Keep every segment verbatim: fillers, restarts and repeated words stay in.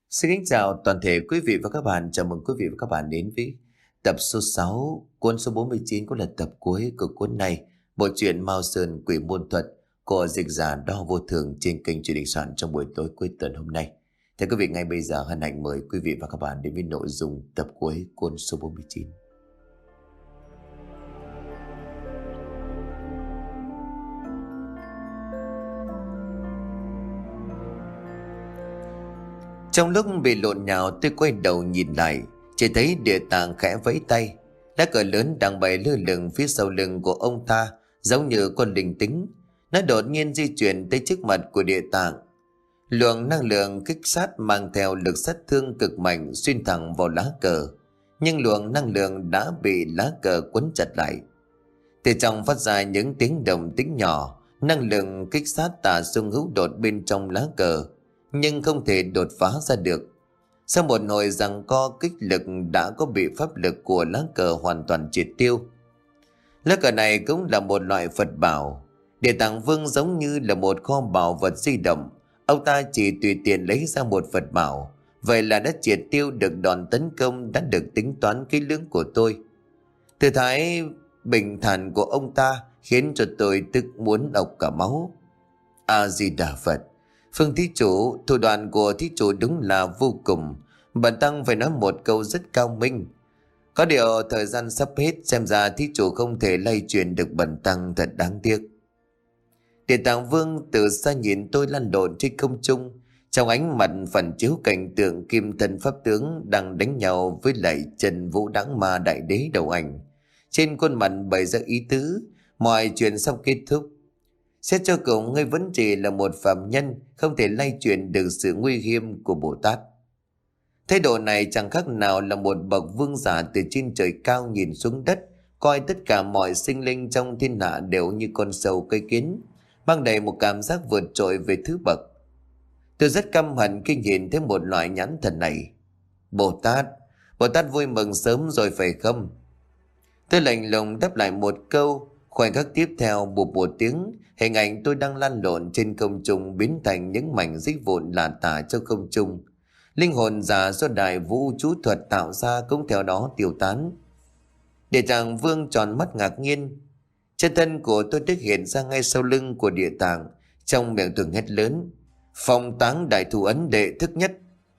Xin kính chào toàn thể quý vị và các bạn. Chào mừng quý vị và các bạn đến với tập số sáu, cuốn số bốn mươi chín, cũng là tập cuối của cuốn này. Bộ truyện Mao Sơn Quỷ Môn Thuật của dịch giả Đo Vô Thường trên kênh Truyền Định Soạn trong buổi tối cuối tuần hôm nay. Thưa quý vị, ngay bây giờ hân hạnh mời quý vị và các bạn đến với nội dung tập cuối cuốn số bốn mươi chín. Trong lúc bị lộn nhào, tôi quay đầu nhìn lại, chỉ thấy Địa Tạng khẽ vẫy tay. Lá cờ lớn đang bay lơ lửng phía sau lưng của ông ta, giống như con linh tính. Nó đột nhiên di chuyển tới trước mặt của Địa Tạng. Luồng năng lượng kích sát mang theo lực sát thương cực mạnh xuyên thẳng vào lá cờ, nhưng luồng năng lượng đã bị lá cờ quấn chặt lại. Từ trong phát ra những tiếng động tĩnh nhỏ, năng lượng kích sát tả xung hữu đột bên trong lá cờ, nhưng không thể đột phá ra được. Sau một hồi giằng co kích lực đã có bị pháp lực của lá cờ hoàn toàn triệt tiêu. Lá cờ này cũng là một loại Phật bảo. Địa Tạng Vương giống như là một kho bảo vật di động. Ông ta chỉ tùy tiện lấy ra một Phật bảo, vậy là đã triệt tiêu được đòn tấn công đã được tính toán kỹ lưỡng của tôi. Thư thái bình thản của ông ta khiến cho tôi tức muốn ọc cả máu. A Di Đà Phật. Phương thí chủ, thủ đoạn của thí chủ đúng là vô cùng. Bần tăng phải nói một câu rất cao minh. Có điều thời gian sắp hết, xem ra thí chủ không thể lay truyền được bần tăng, thật đáng tiếc. Địa Tạng Vương từ xa nhìn tôi lăn lộn trên không trung, trong ánh mặt phản chiếu cảnh tượng kim thân pháp tướng đang đánh nhau với lại Trần Vũ Đãng Ma Đại Đế đầu ảnh. Trên khuôn mặt bày ra ý tứ, mọi chuyện sắp kết thúc. Xét cho cùng, ngươi vẫn chỉ là một phàm nhân, không thể lay truyền được sự nguy hiểm của Bồ Tát. Thái độ này chẳng khác nào là một bậc vương giả từ trên trời cao nhìn xuống đất, coi tất cả mọi sinh linh trong thiên hạ đều như con sâu cây kiến, mang đầy một cảm giác vượt trội về thứ bậc. Tôi rất căm hận khi nhìn thấy một loại nhãn thần này. Bồ Tát, Bồ Tát vui mừng sớm rồi phải không? Tôi lạnh lùng đáp lại một câu. Khoảnh khắc tiếp theo, bụp một tiếng, hình ảnh tôi đang lăn lộn trên không trung biến thành những mảnh dích vụn lả tả trong không trung. Linh hồn giả do đại vũ chú thuật tạo ra cũng theo đó tiêu tán. Địa Tạng Vương tròn mắt ngạc nhiên. Chân thân của tôi được hiện ra ngay sau lưng của Địa Tạng, trong miệng thường hét lớn: Phong táng đại thủ ấn đệ thức nhất.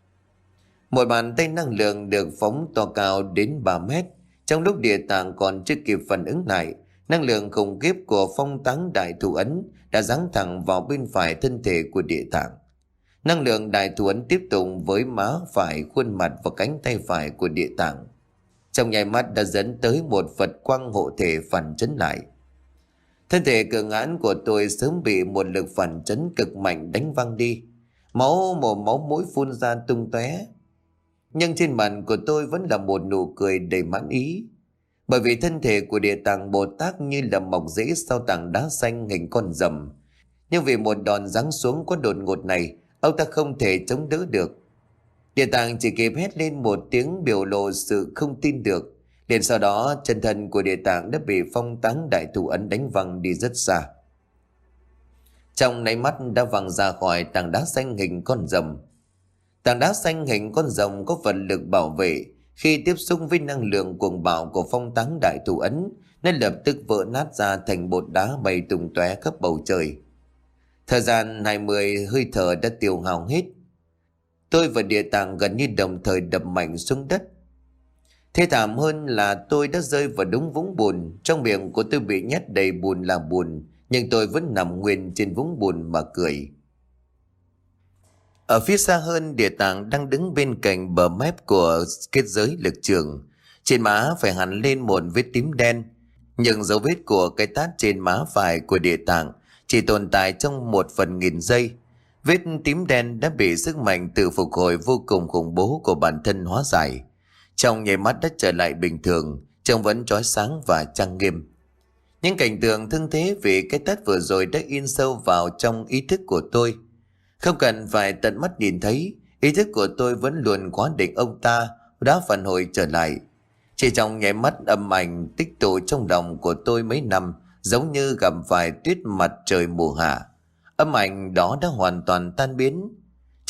Một bàn tay năng lượng được phóng to cao đến ba mét. Trong lúc Địa Tạng còn chưa kịp phản ứng lại, năng lượng khủng khiếp của phong táng đại thủ ấn đã giáng thẳng vào bên phải thân thể của Địa Tạng. Năng lượng đại thủ ấn tiếp tục với má phải, khuôn mặt và cánh tay phải của Địa Tạng. Trong nháy mắt đã dẫn tới một Phật quang hộ thể phản chấn lại. Thân thể cường hãn của tôi sớm bị một lực phản chấn cực mạnh đánh văng đi. Máu mồm máu mũi phun ra tung tóe. Nhưng trên mặt của tôi vẫn là một nụ cười đầy mãn ý. Bởi vì thân thể của Địa Tạng Bồ Tát như là mọc rễ sau tảng đá xanh hình con rầm. Nhưng vì một đòn giáng xuống quá đột ngột này, ông ta không thể chống đỡ được. Địa Tạng chỉ kịp hét lên một tiếng biểu lộ sự không tin được. Liền sau đó, chân thân của Địa Tạng đã bị phong táng đại thủ ấn đánh văng đi rất xa. Trong nháy mắt đã văng ra khỏi tảng đá xanh hình con rồng. Tảng đá xanh hình con rồng có vật lực bảo vệ. Khi tiếp xúc với năng lượng cuồng bạo của phong táng đại thủ ấn, nên lập tức vỡ nát ra thành bột đá bay tung tóe khắp bầu trời. Thời gian hai mươi hơi thở đã tiêu hao hết. Tôi và Địa Tạng gần như đồng thời đập mạnh xuống đất. Thê thảm hơn là tôi đã rơi vào đúng vũng bùn. Trong miệng của tôi bị nhét đầy bùn là bùn, nhưng tôi vẫn nằm nguyên trên vũng bùn mà cười. Ở phía xa hơn, Địa Tạng đang đứng bên cạnh bờ mép của kết giới lực trường. Trên má phải hẳn lên một vết tím đen, nhưng dấu vết của cái tát trên má phải của Địa Tạng chỉ tồn tại trong một phần nghìn giây. Vết tím đen đã bị sức mạnh tự phục hồi vô cùng khủng bố của bản thân hóa giải. Trong nháy mắt đã trở lại bình thường, trông vẫn chói sáng và trang nghiêm. Những cảnh tượng thương thế vì cái tát vừa rồi đã in sâu vào trong ý thức của tôi. Không cần phải tận mắt nhìn thấy, ý thức của tôi vẫn luôn khóa định ông ta đã phản hồi trở lại. Chỉ trong nháy mắt, âm ảnh tích tụ trong lòng của tôi mấy năm giống như gặp phải tuyết mặt trời mùa hạ. Âm ảnh đó đã hoàn toàn tan biến.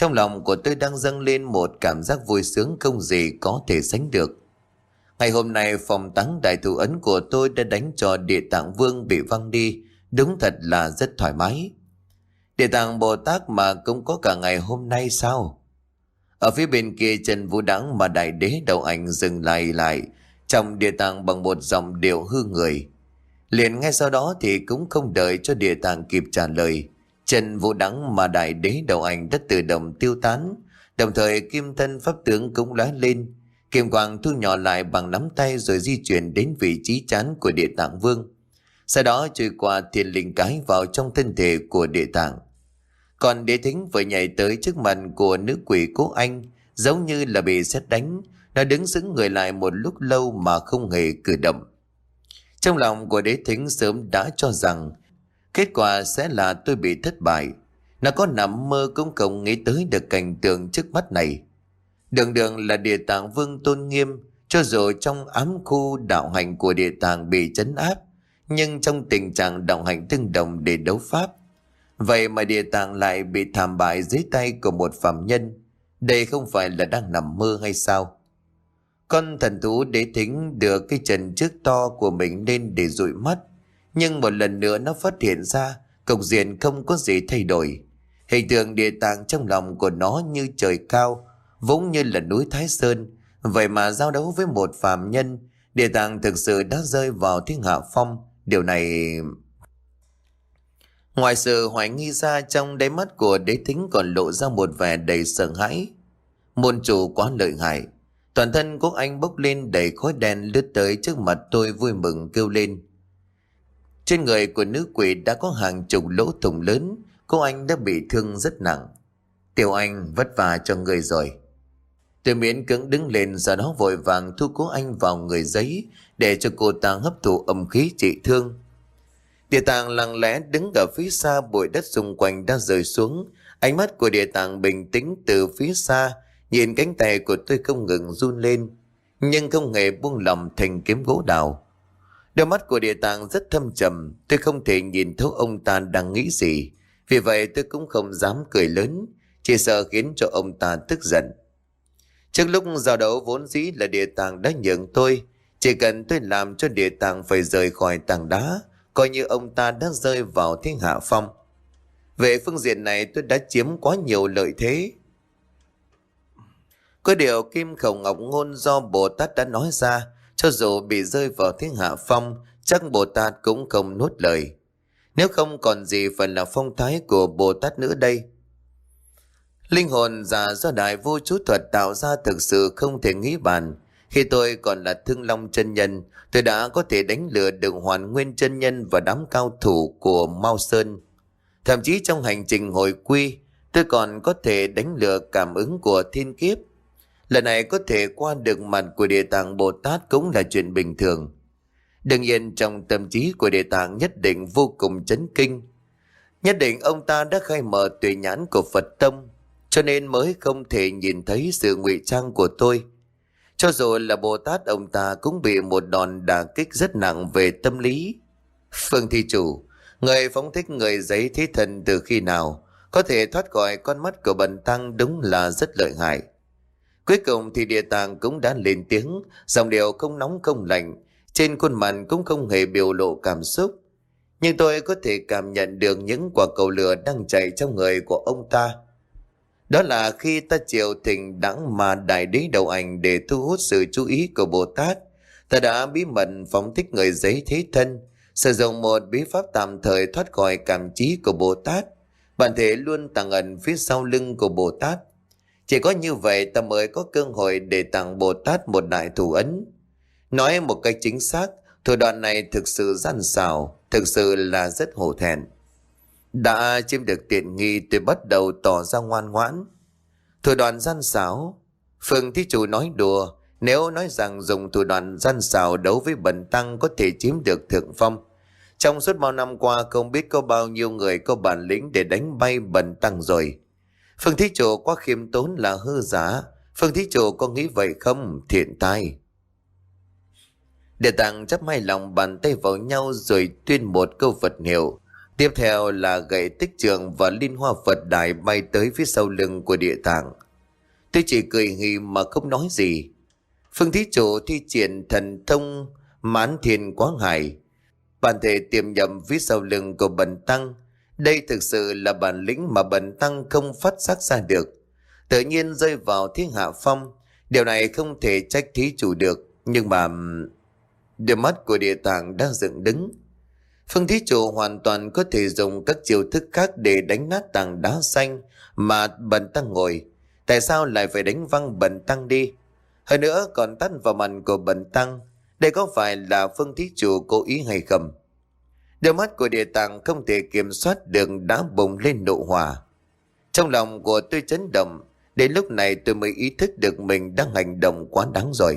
Trong lòng của tôi đang dâng lên một cảm giác vui sướng không gì có thể sánh được. Ngày hôm nay phòng táng đại thủ ấn của tôi đã đánh cho Địa Tạng Vương bị văng đi, đúng thật là rất thoải mái. Địa Tạng Bồ Tát mà cũng có cả ngày hôm nay sao? Ở phía bên kia Trần Vũ Đãng mà đại đế đầu ảnh dừng lại lại trong Địa Tạng bằng một giọng điệu hư người. Liền ngay sau đó thì cũng không đợi cho Địa Tạng kịp trả lời, Trần Vũ Đãng mà đại đế đầu ảnh đã tự động tiêu tán, đồng thời kim thân pháp tướng cũng lóe lên, kim quang thu nhỏ lại bằng nắm tay rồi di chuyển đến vị trí trán của Địa Tạng Vương. Sau đó trôi qua thiên linh cái vào trong thân thể của Địa Tạng. Còn Đế Thính vừa nhảy tới trước mặt của nữ quỷ Cố Anh, giống như là bị sét đánh, nó đứng sững người lại một lúc lâu mà không hề cử động. Trong lòng của Đế Thính sớm đã cho rằng kết quả sẽ là tôi bị thất bại. Nó có nằm mơ cũng không nghĩ tới được cảnh tượng trước mắt này. Đường đường là Địa Tạng Vương tôn nghiêm, cho dù trong ám khu đạo hành của Địa Tạng bị trấn áp, nhưng trong tình trạng đạo hành tương đồng để đấu pháp. Vậy mà Địa Tạng lại bị thảm bại dưới tay của một phàm nhân. Đây không phải là đang nằm mơ hay sao? Con thần thú Đế Thính đưa cái chân trước to của mình lên để dụi mắt. Nhưng một lần nữa nó phát hiện ra cục diện không có gì thay đổi. Hình tượng Địa Tạng trong lòng của nó như trời cao, vốn như là núi Thái Sơn. Vậy mà giao đấu với một phàm nhân, Địa Tạng thực sự đã rơi vào thiên hạ phong. Điều này... Ngoài sự hoài nghi ra, trong đáy mắt của Đế Thính còn lộ ra một vẻ đầy sợ hãi. Môn chủ quá lợi hại. Toàn thân Quốc Anh bốc lên đầy khói đen, lướt tới trước mặt tôi vui mừng kêu lên. Trên người của nữ quỷ đã có hàng chục lỗ thủng lớn, cô Anh đã bị thương rất nặng. Tiểu Anh, vất vả cho người rồi. Tôi miễn cưỡng đứng lên, sau đó vội vàng thu cô Anh vào người giấy để cho cô ta hấp thụ âm khí trị thương. Địa Tạng lặng lẽ đứng ở phía xa, bụi đất xung quanh đã rơi xuống. Ánh mắt của Địa Tạng bình tĩnh từ phía xa, nhìn cánh tay của tôi không ngừng run lên, nhưng không hề buông lỏng thành kiếm gỗ đào. Đôi mắt của Địa Tạng rất thâm trầm, tôi không thể nhìn thấu ông ta đang nghĩ gì. Vì vậy tôi cũng không dám cười lớn, chỉ sợ khiến cho ông ta tức giận. Trước lúc giao đấu vốn dĩ là Địa Tạng đã nhường tôi, chỉ cần tôi làm cho Địa Tạng phải rời khỏi tảng đá, coi như ông ta đã rơi vào thiên hạ phong. Về phương diện này tôi đã chiếm quá nhiều lợi thế. Có điều Kim Khẩu Ngọc Ngôn do Bồ Tát đã nói ra, cho dù bị rơi vào thiên hạ phong, chắc Bồ Tát cũng không nuốt lời. Nếu không còn gì phải là phong thái của Bồ Tát nữa đây. Linh hồn giả do Đại Vô Chú Thuật tạo ra thực sự không thể nghĩ bàn. Khi tôi còn là Thương Long chân nhân, tôi đã có thể đánh lừa được Hoàn Nguyên chân nhân và đám cao thủ của Mao Sơn. Thậm chí trong hành trình hồi quy, tôi còn có thể đánh lừa cảm ứng của thiên kiếp. Lần này có thể qua được mặt của Địa Tạng Bồ Tát cũng là chuyện bình thường. Đương nhiên trong tâm trí của Địa Tạng nhất định vô cùng chấn kinh. Nhất định ông ta đã khai mở tuệ nhãn của Phật Tông, cho nên mới không thể nhìn thấy sự ngụy trang của tôi. Cho dù là Bồ Tát, ông ta cũng bị một đòn đả kích rất nặng về tâm lý. Phương Thi Chủ, người phóng thích người giấy thế thần từ khi nào, có thể thoát khỏi con mắt của bần tăng đúng là rất lợi hại. Cuối cùng thì Địa Tạng cũng đã lên tiếng, giọng điệu không nóng không lạnh, trên khuôn mặt cũng không hề biểu lộ cảm xúc. Nhưng tôi có thể cảm nhận được những quả cầu lửa đang chạy trong người của ông ta. Đó là khi ta triệu thỉnh đẳng mà đại đế đầu ảnh để thu hút sự chú ý của Bồ Tát, ta đã bí mật phóng thích người giấy thế thân, sử dụng một bí pháp tạm thời thoát khỏi cảm trí của Bồ Tát. Bản thể luôn tàng ẩn phía sau lưng của Bồ Tát. Chỉ có như vậy ta mới có cơ hội để tặng Bồ Tát một đại thủ ấn. Nói một cách chính xác, thủ đoạn này thực sự gian xảo, thực sự là rất hổ thẹn. Đã chiếm được tiện nghi, tôi bắt đầu tỏ ra ngoan ngoãn. Thủ đoạn gian xảo? Phương Thí Chủ nói đùa. Nếu nói rằng dùng thủ đoạn gian xảo đấu với bần tăng có thể chiếm được thượng phong, trong suốt bao năm qua không biết có bao nhiêu người có bản lĩnh để đánh bay bần tăng rồi. Phương Thí Chủ quá khiêm tốn là hư giả. Phương Thí Chủ có nghĩ vậy không? Thiện tai. Địa Tạng chắp hai lòng bàn tay vào nhau rồi tuyên một câu Phật hiệu. Tiếp theo là gậy tích trường và liên hoa Phật đài bay tới phía sau lưng của địa tạng. Tôi chỉ cười hì mà không nói gì. Phương thí chủ thi triển thần thông mãn thiên quáng hải, bản thể tiềm nhậm phía sau lưng của bần tăng. Đây thực sự là bản lĩnh mà bần tăng không phát giác ra được, tự nhiên rơi vào thiên hạ phong. Điều này không thể trách thí chủ được. Nhưng mà đôi mắt của địa tạng đã dựng đứng. Phương thí chủ hoàn toàn có thể dùng các chiêu thức khác để đánh nát tảng đá xanh mà bần tăng ngồi. Tại sao lại phải đánh văng bần tăng đi? Hơn nữa còn tát vào mặt của bần tăng. Đây có phải là phương thí chủ cố ý hay không? Đôi mắt của địa tạng không thể kiểm soát được đã bùng lên nộ hỏa. Trong lòng của tôi chấn động. Đến lúc này tôi mới ý thức được mình đang hành động quá đáng rồi.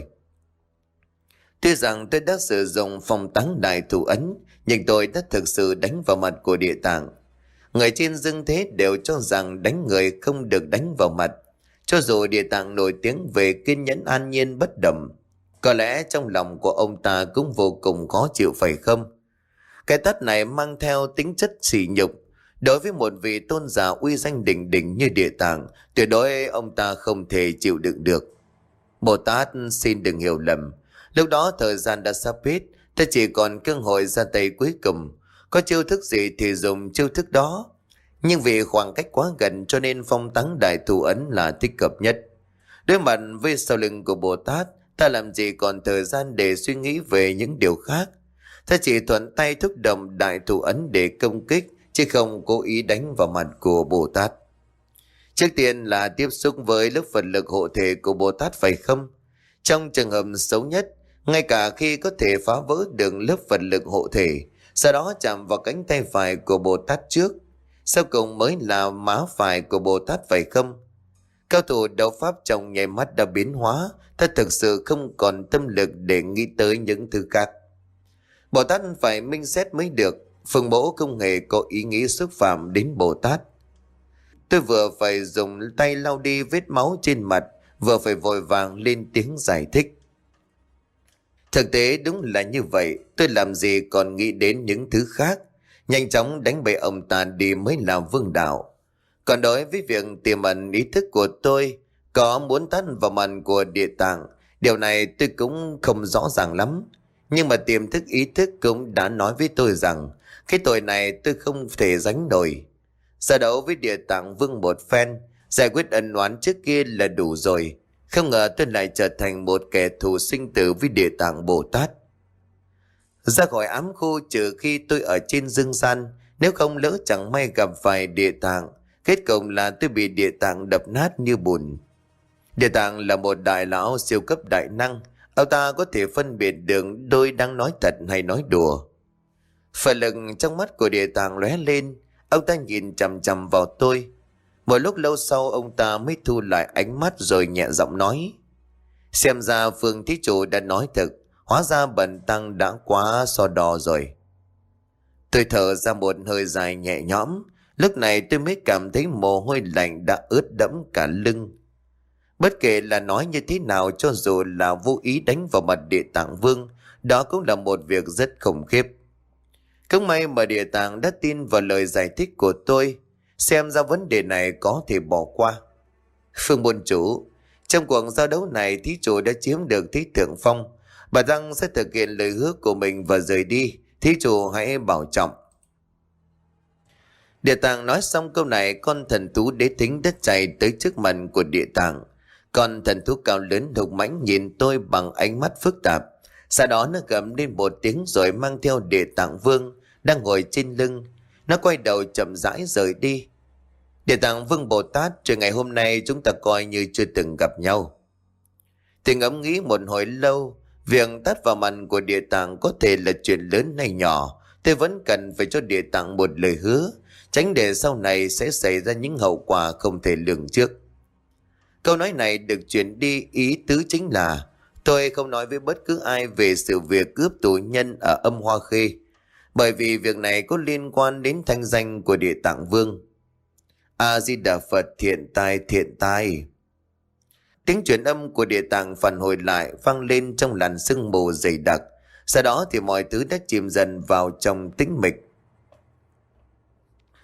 Tuy rằng tôi đã sử dụng phong táng đại thủ ấn, nhưng tôi đã thực sự đánh vào mặt của địa tạng. Người trên dương thế đều cho rằng đánh người không được đánh vào mặt. Cho dù địa tạng nổi tiếng về kiên nhẫn an nhiên bất động, có lẽ trong lòng của ông ta cũng vô cùng khó chịu phải không? Cái tát này mang theo tính chất sỉ nhục. Đối với một vị tôn giả uy danh đỉnh đỉnh như địa tạng, tuyệt đối ông ta không thể chịu đựng được. Bồ Tát xin đừng hiểu lầm. Lúc đó thời gian đã sắp hết, ta chỉ còn cơ hội ra tay cuối cùng. Có chiêu thức gì thì dùng chiêu thức đó. Nhưng vì khoảng cách quá gần cho nên phong táng đại thủ ấn là thích hợp nhất. Đối mặt với sau lưng của Bồ Tát, ta làm gì còn thời gian để suy nghĩ về những điều khác. Ta chỉ thuận tay thúc động đại thủ ấn để công kích, chứ không cố ý đánh vào mặt của Bồ Tát. Trước tiên là tiếp xúc với lớp Phật lực hộ thể của Bồ Tát phải không? Trong trường hợp xấu nhất, ngay cả khi có thể phá vỡ được lớp Phật lực hộ thể, sau đó chạm vào cánh tay phải của Bồ Tát trước, sau cùng mới là má phải của Bồ Tát phải không? Cao thủ đấu pháp trong nháy mắt đã biến hóa, ta thực sự không còn tâm lực để nghĩ tới những thứ khác. Bồ Tát phải minh xét mới được. Phương Mẫu không hề có ý nghĩ xúc phạm đến Bồ Tát. Tôi vừa phải dùng tay lau đi vết máu trên mặt, vừa phải vội vàng lên tiếng giải thích. Thực tế đúng là như vậy, tôi làm gì còn nghĩ đến những thứ khác. Nhanh chóng đánh bại ông ta đi mới là vương đạo. Còn đối với việc tiềm ẩn ý thức của tôi có muốn tát vào mặt của địa tạng, điều này tôi cũng không rõ ràng lắm. Nhưng mà tiềm thức ý thức cũng đã nói với tôi rằng cái tội này tôi không thể gánh nổi. Giao đấu với địa tạng vương một phen, giải quyết ân oán trước kia là đủ rồi. Không ngờ tôi lại trở thành một kẻ thù sinh tử với địa tạng Bồ Tát. Ra khỏi ám khu trừ khi tôi ở trên dương gian, nếu không lỡ chẳng may gặp phải địa tạng, kết cục là tôi bị địa tạng đập nát như bùn. Địa tạng là một đại lão siêu cấp đại năng. Ông ta có thể phân biệt được đôi đang nói thật hay nói đùa. Phật lực trong mắt của địa tạng lóe lên. Ông ta nhìn chằm chằm vào tôi. Một lúc lâu sau ông ta mới thu lại ánh mắt rồi nhẹ giọng nói: Xem ra Phương thí chủ đã nói thật, hóa ra bần tăng đã quá so đo rồi. Tôi thở ra một hơi dài nhẹ nhõm. Lúc này tôi mới cảm thấy mồ hôi lạnh đã ướt đẫm cả lưng. Bất kể là nói như thế nào, cho dù là vô ý đánh vào mặt địa tạng vương, đó cũng là một việc rất khủng khiếp. Không may mà địa tạng đã tin vào lời giải thích của tôi. Xem ra vấn đề này có thể bỏ qua. Phương môn chủ, trong cuộc giao đấu này thí chủ đã chiếm được thế thượng phong. Bà Tăng sẽ thực hiện lời hứa của mình và rời đi. Thí chủ hãy bảo trọng. Địa tạng nói xong câu này, con thần thú đế thính đã chạy tới trước mặt của địa tạng. Con thần thú cao lớn hùng mãnh nhìn tôi bằng ánh mắt phức tạp. Sau đó nó gầm lên một tiếng rồi mang theo địa tạng vương đang ngồi trên lưng. Nó quay đầu chậm rãi rời đi. Địa tạng vương Bồ Tát, từ ngày hôm nay chúng ta coi như chưa từng gặp nhau. Thì ngẫm nghĩ một hồi lâu, việc tát vào mặt của địa tạng có thể là chuyện lớn hay nhỏ. Tôi vẫn cần phải cho địa tạng một lời hứa, tránh để sau này sẽ xảy ra những hậu quả không thể lường trước. Câu nói này được chuyển đi, ý tứ chính là tôi không nói với bất cứ ai về sự việc cướp tù nhân ở Âm Hoa Khê, bởi vì việc này có liên quan đến thanh danh của địa tạng vương. A Di Đà Phật, thiện tai thiện tai. Tiếng truyền âm của địa tạng phản hồi lại vang lên trong làn sương mù dày đặc. Sau đó thì mọi thứ đã chìm dần vào trong tĩnh mịch.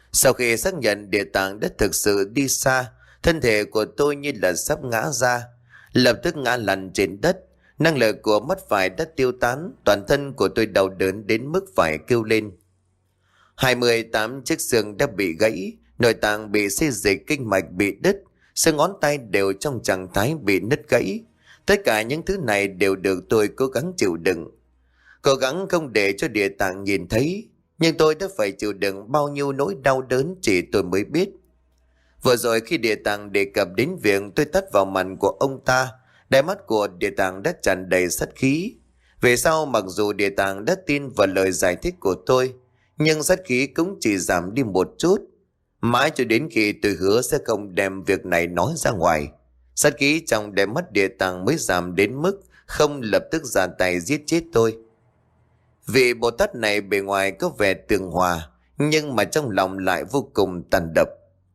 Sau khi xác nhận địa tạng đã thực sự đi xa, thân thể của tôi như là sắp ngã ra, lập tức ngã lăn trên đất. Năng lực của mắt phải đã tiêu tán, toàn thân của tôi đau đớn đến mức phải kêu lên. hai mươi tám chiếc xương đã bị gãy, nội tạng bị xê dịch, kinh mạch bị đứt, xương ngón tay đều trong trạng thái bị nứt gãy. Tất cả những thứ này đều được tôi cố gắng chịu đựng. Cố gắng không để cho địa tạng nhìn thấy, nhưng tôi đã phải chịu đựng bao nhiêu nỗi đau đớn chỉ tôi mới biết. Vừa rồi khi địa tạng đề cập đến việc tôi tắt vào mặt của ông ta, đáy mắt của địa tạng đã tràn đầy sát khí. Về sau mặc dù địa tạng đã tin vào lời giải thích của tôi, nhưng sát khí cũng chỉ giảm đi một chút. Mãi cho đến khi tôi hứa sẽ không đem việc này nói ra ngoài, sát khí trong đáy mắt địa tạng mới giảm đến mức không lập tức ra tay giết chết tôi. Vị Bồ Tát này bề ngoài có vẻ tường hòa, nhưng mà trong lòng lại vô cùng tàn độc.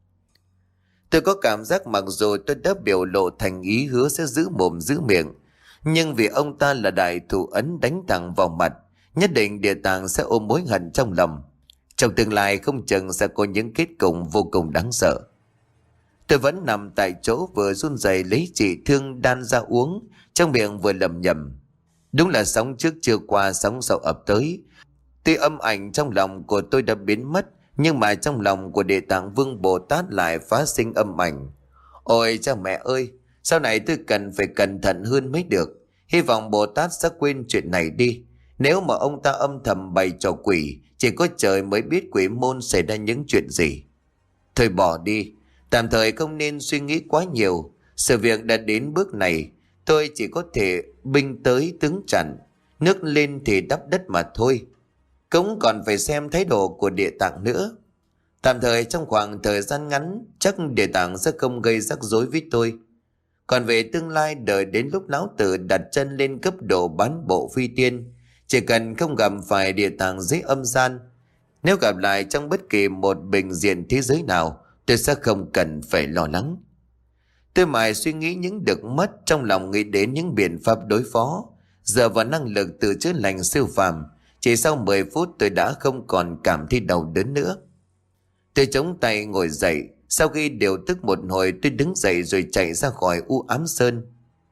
Tôi có cảm giác mặc dù tôi đã biểu lộ thành ý hứa sẽ giữ mồm giữ miệng, nhưng vì ông ta là đại thủ ấn đánh thẳng vào mặt, nhất định địa tạng sẽ ôm mối hận trong lòng. Trong tương lai không chừng sẽ có những kết cục vô cùng đáng sợ. Tôi vẫn nằm tại chỗ vừa run rẩy lấy trị thương đan ra uống, trong miệng vừa lẩm nhẩm. Đúng là sóng trước chưa qua sóng sau ập tới. Tuy âm ảnh trong lòng của tôi đã biến mất, nhưng mà trong lòng của Địa Tạng Vương Bồ Tát lại phát sinh âm ảnh. Ôi cha mẹ ơi, sau này tôi cần phải cẩn thận hơn mới được. Hy vọng Bồ Tát sẽ quên chuyện này đi. Nếu mà ông ta âm thầm bày trò quỷ, chỉ có trời mới biết quỷ môn xảy ra những chuyện gì. Thôi bỏ đi, tạm thời không nên suy nghĩ quá nhiều. Sự việc đã đến bước này, tôi chỉ có thể binh tới tướng chặn, nước lên thì đắp đất mà thôi. Cũng còn phải xem thái độ của Địa Tạng nữa. Tạm thời trong khoảng thời gian ngắn, chắc Địa Tạng sẽ không gây rắc rối với tôi. Còn về tương lai, đợi đến lúc lão tử đặt chân lên cấp độ bán bộ phi tiên, chỉ cần không gặp phải Địa Tạng dưới âm gian, nếu gặp lại trong bất kỳ một bình diện thế giới nào, tôi sẽ không cần phải lo lắng. Tôi mãi suy nghĩ những được mất, trong lòng nghĩ đến những biện pháp đối phó. Giờ vào năng lực từ chữa lành siêu phàm, chỉ sau mười phút tôi đã không còn cảm thấy đau đớn nữa. Tôi chống tay ngồi dậy, sau khi điều tức một hồi tôi đứng dậy rồi chạy ra khỏi u ám sơn.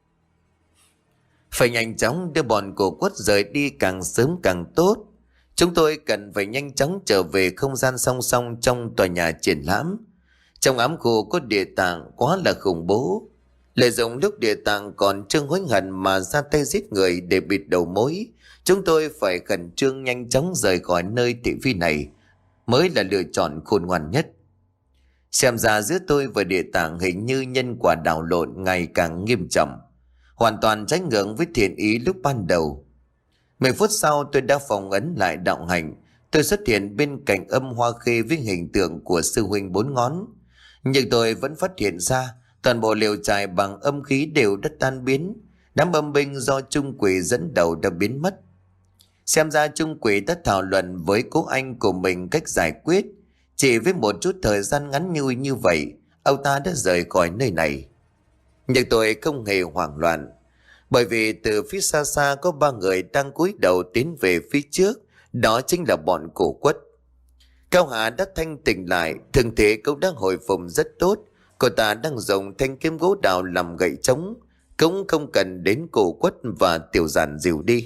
Phải nhanh chóng đưa bọn cổ quất rời đi, càng sớm càng tốt. Chúng tôi cần phải nhanh chóng trở về không gian song song trong tòa nhà triển lãm. Trong ám khu có Địa Tạng quá là khủng bố. Lợi dụng lúc Địa Tạng còn chưa hối hận mà ra tay giết người để bịt đầu mối, chúng tôi phải khẩn trương nhanh chóng rời khỏi nơi thị phi này mới là lựa chọn khôn ngoan nhất. Xem ra giữa tôi và Địa Tạng hình như nhân quả đảo lộn ngày càng nghiêm trọng, hoàn toàn trái ngược với thiện ý lúc ban đầu. Mười phút sau tôi đã phong ấn lại đạo hành. Tôi xuất hiện bên cạnh Âm Hoa Khê với hình tượng của sư huynh bốn ngón. Nhưng tôi vẫn phát hiện ra toàn bộ liều trại bằng âm khí đều đã tan biến. Đám âm binh do Trung Quỷ dẫn đầu đã biến mất. Xem ra Trung Quỷ đã thảo luận với cố anh của mình cách giải quyết. Chỉ với một chút thời gian ngắn như như vậy, ông ta đã rời khỏi nơi này. Nhưng tôi không hề hoảng loạn, bởi vì từ phía xa xa có ba người đang cúi đầu tiến về phía trước. Đó chính là bọn cổ quất. Cao Hà đã thanh tỉnh lại, thân thể cũng đang hồi phục rất tốt. Cô ta đang dùng thanh kiếm gỗ đào làm gậy trống, cũng không cần đến cổ quất và Tiểu Giản dìu đi.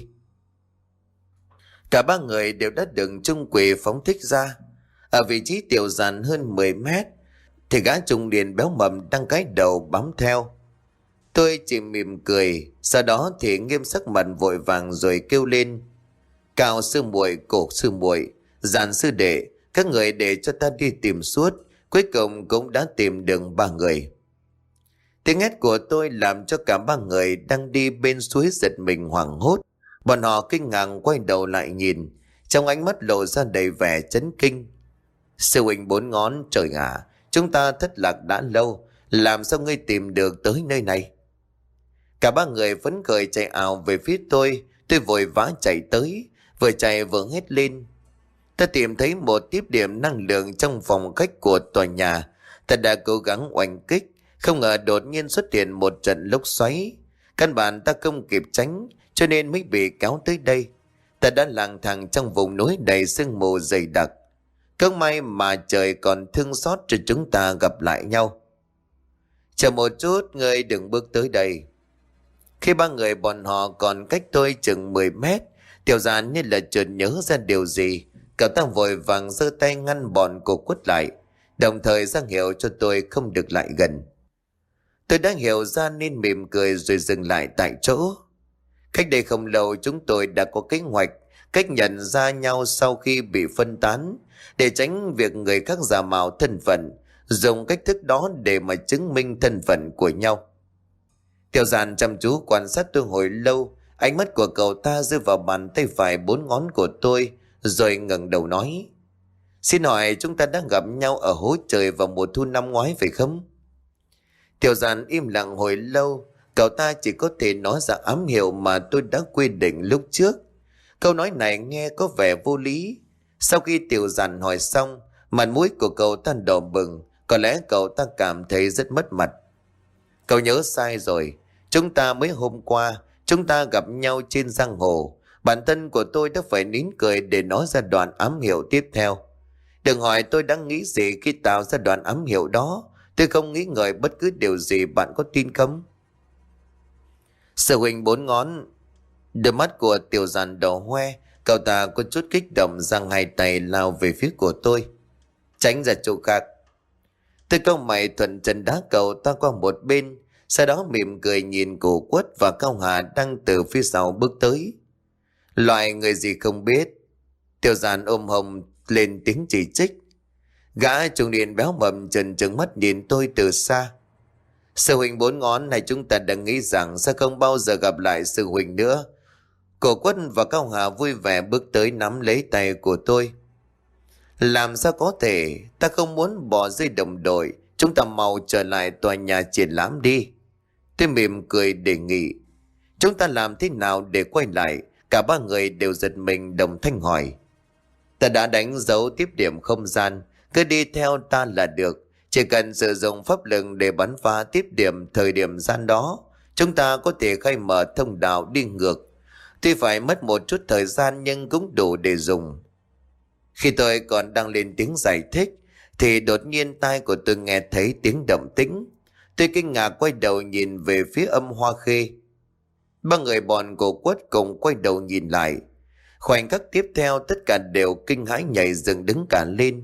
Cả ba người đều đã được Trung Quỷ phóng thích ra. Ở vị trí Tiểu Giản hơn mười mét thì gã trung niên béo mập đang cái đầu bám theo. Tôi chỉ mỉm cười, sau đó thì nghiêm sắc mặt vội vàng rồi kêu lên: Cao sư muội, Cổ sư muội, Giản sư đệ, các người để cho ta đi tìm suốt. Cuối cùng cũng đã tìm được ba người. Tiếng hét của tôi làm cho cả ba người đang đi bên suối giật mình hoảng hốt. Bọn họ kinh ngạc quay đầu lại nhìn, trong ánh mắt lộ ra đầy vẻ chấn kinh. Sư huynh bốn ngón, trời ạ, chúng ta thất lạc đã lâu, làm sao ngươi tìm được tới nơi này? Cả ba người phấn khởi chạy ào về phía tôi. Tôi vội vã chạy tới, vừa chạy vừa hét lên: Ta tìm thấy một tiếp điểm năng lượng trong phòng khách của tòa nhà. Ta đã cố gắng oanh kích, không ngờ đột nhiên xuất hiện một trận lốc xoáy. Căn bản ta không kịp tránh, cho nên mới bị kéo tới đây. Ta đã lang thang trong vùng núi đầy sương mù dày đặc. Không may mà trời còn thương xót cho chúng ta gặp lại nhau. Chờ một chút, ngươi đừng bước tới đây. Khi ba người bọn họ còn cách tôi chừng mười mét, Tiểu Giản như là chợt nhớ ra điều gì. Cậu ta vội vàng giơ tay ngăn bọn cô Quất lại, đồng thời ra hiệu cho tôi không được lại gần. Tôi đã hiểu ra nên mỉm cười rồi dừng lại tại chỗ. Cách đây không lâu chúng tôi đã có kế hoạch cách nhận ra nhau sau khi bị phân tán, để tránh việc người khác giả mạo thân phận, dùng cách thức đó để mà chứng minh thân phận của nhau. Tiểu Giản chăm chú quan sát tôi hồi lâu, ánh mắt của cậu ta rơi vào bàn tay phải bốn ngón của tôi, rồi ngẩng đầu nói: "Xin hỏi chúng ta đã gặp nhau ở hố trời vào mùa thu năm ngoái phải không?" Tiểu Giản im lặng hồi lâu, cậu ta chỉ có thể nói ra ám hiệu mà tôi đã quy định lúc trước. Câu nói này nghe có vẻ vô lý. Sau khi Tiểu Giản hỏi xong, mặt mũi của cậu ta đỏ bừng, có lẽ cậu ta cảm thấy rất mất mặt. "Cậu nhớ sai rồi, chúng ta mới hôm qua, chúng ta gặp nhau trên giang hồ. Bản thân của tôi đã phải nín cười để nói ra đoạn ám hiệu tiếp theo. Đừng hỏi tôi đã nghĩ gì khi tạo ra đoạn ám hiệu đó. Tôi không nghĩ ngợi bất cứ điều gì, bạn có tin không?" Sư huynh bốn ngón. Đôi mắt của Tiểu Giản đỏ hoe, cậu ta có chút kích động giang hai tay lao về phía của tôi. "Tránh ra chỗ khác." Tôi cau mày thuận chân đá cậu ta qua một bên, sau đó mỉm cười nhìn cô Quất và Cao Hà đang từ phía sau bước tới. "Loại người gì không biết." Tiểu Giản ôm hồng lên tiếng chỉ trích. Gã trung niên béo mập trần trừng mắt nhìn tôi từ xa. "Sư huynh bốn ngón này, chúng ta đã nghĩ rằng sẽ không bao giờ gặp lại sư huynh nữa." Cổ Quất và Cao Hà vui vẻ bước tới nắm lấy tay của tôi. "Làm sao có thể, ta không muốn bỏ rơi đồng đội, chúng ta mau trở lại tòa nhà triển lãm đi." Tôi mỉm cười đề nghị. "Chúng ta làm thế nào để quay lại?" Cả ba người đều giật mình đồng thanh hỏi. "Ta đã đánh dấu tiếp điểm không gian, cứ đi theo ta là được. Chỉ cần sử dụng pháp lực để bắn phá tiếp điểm thời điểm gian đó, chúng ta có thể khai mở thông đạo đi ngược. Tuy phải mất một chút thời gian nhưng cũng đủ để dùng." Khi tôi còn đang lên tiếng giải thích thì đột nhiên tai của tôi nghe thấy tiếng động tĩnh. Tôi kinh ngạc quay đầu nhìn về phía Âm Hoa Khê. Ba người bọn của Quất cùng quay đầu nhìn lại. Khoảnh khắc tiếp theo tất cả đều kinh hãi nhảy dựng đứng cả lên.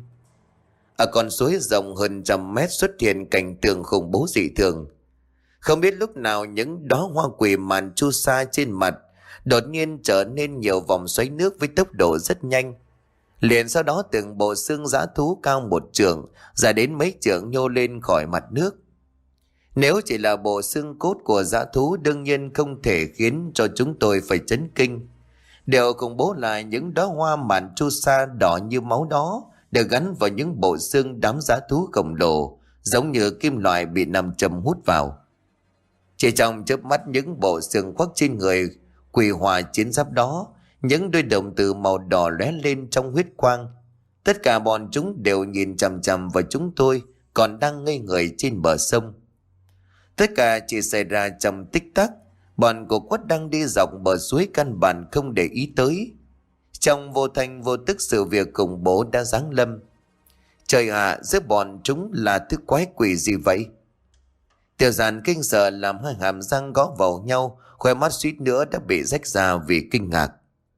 Ở con suối rộng hơn trăm mét xuất hiện cảnh tượng khủng bố dị thường. Không biết lúc nào những đóa hoa quỳ màn chu sa trên mặt đột nhiên trở nên nhiều vòng xoáy nước với tốc độ rất nhanh. Liền sau đó từng bộ xương dã thú cao một trượng, dài đến mấy trượng nhô lên khỏi mặt nước. Nếu chỉ là bộ xương cốt của dã thú, đương nhiên không thể khiến cho chúng tôi phải chấn kinh. Điều khủng bố là những đóa hoa màn chu sa đỏ như máu đó được gắn vào những bộ xương đám dã thú khổng lồ, giống như kim loại bị nam châm hút vào. Chỉ trong chớp mắt, những bộ xương khoác trên người quỷ hỏa chiến giáp đó, những đôi đồng tử màu đỏ lóe lên trong huyết quang. Tất cả bọn chúng đều nhìn chằm chằm vào chúng tôi còn đang ngây người trên bờ sông. Tất cả chỉ xảy ra trong tích tắc. Bọn của Quất đang đi dọc bờ suối căn bản không để ý tới. Trong vô thanh vô tức, sự việc khủng bố đã giáng lâm. Trời ạ, giữa bọn chúng là thứ quái quỷ gì vậy? Tiểu Giản kinh sợ làm hai hàm răng gõ vào nhau, khóe mắt suýt nữa đã bị rách ra vì kinh ngạc.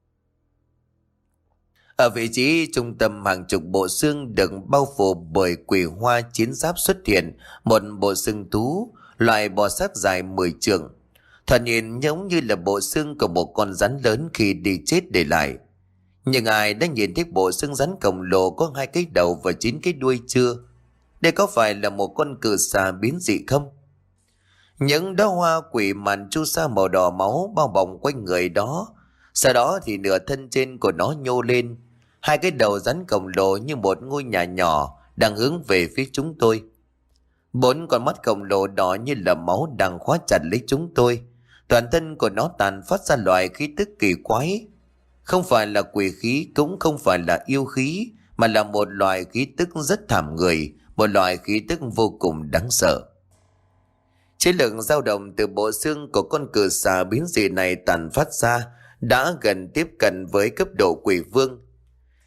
Ở vị trí trung tâm, hàng chục bộ xương được bao phủ bởi quỷ hoa chiến giáp xuất hiện một bộ xương thú, loại bò sát dài mười trượng. Thoạt nhìn giống như là bộ xương của một con rắn lớn khi đi chết để lại. Nhưng ai đã nhìn thấy bộ xương rắn khổng lồ có hai cái đầu và chín cái đuôi chưa? Đây có phải là một con cự xà biến dị không? Những đóa hoa quỷ màn chu sa màu đỏ máu bao bọc quanh người đó. Sau đó thì nửa thân trên của nó nhô lên, hai cái đầu rắn khổng lồ như một ngôi nhà nhỏ đang hướng về phía chúng tôi. Bốn con mắt khổng lồ đỏ như là máu đang khóa chặt lấy chúng tôi. Toàn thân của nó tàn phát ra loại khí tức kỳ quái. Không phải là quỷ khí, cũng không phải là yêu khí, mà là một loại khí tức rất thảm người, một loại khí tức vô cùng đáng sợ. Chiến lực dao động từ bộ xương của con cự xà biến dị này tàn phát ra đã gần tiếp cận với cấp độ quỷ vương.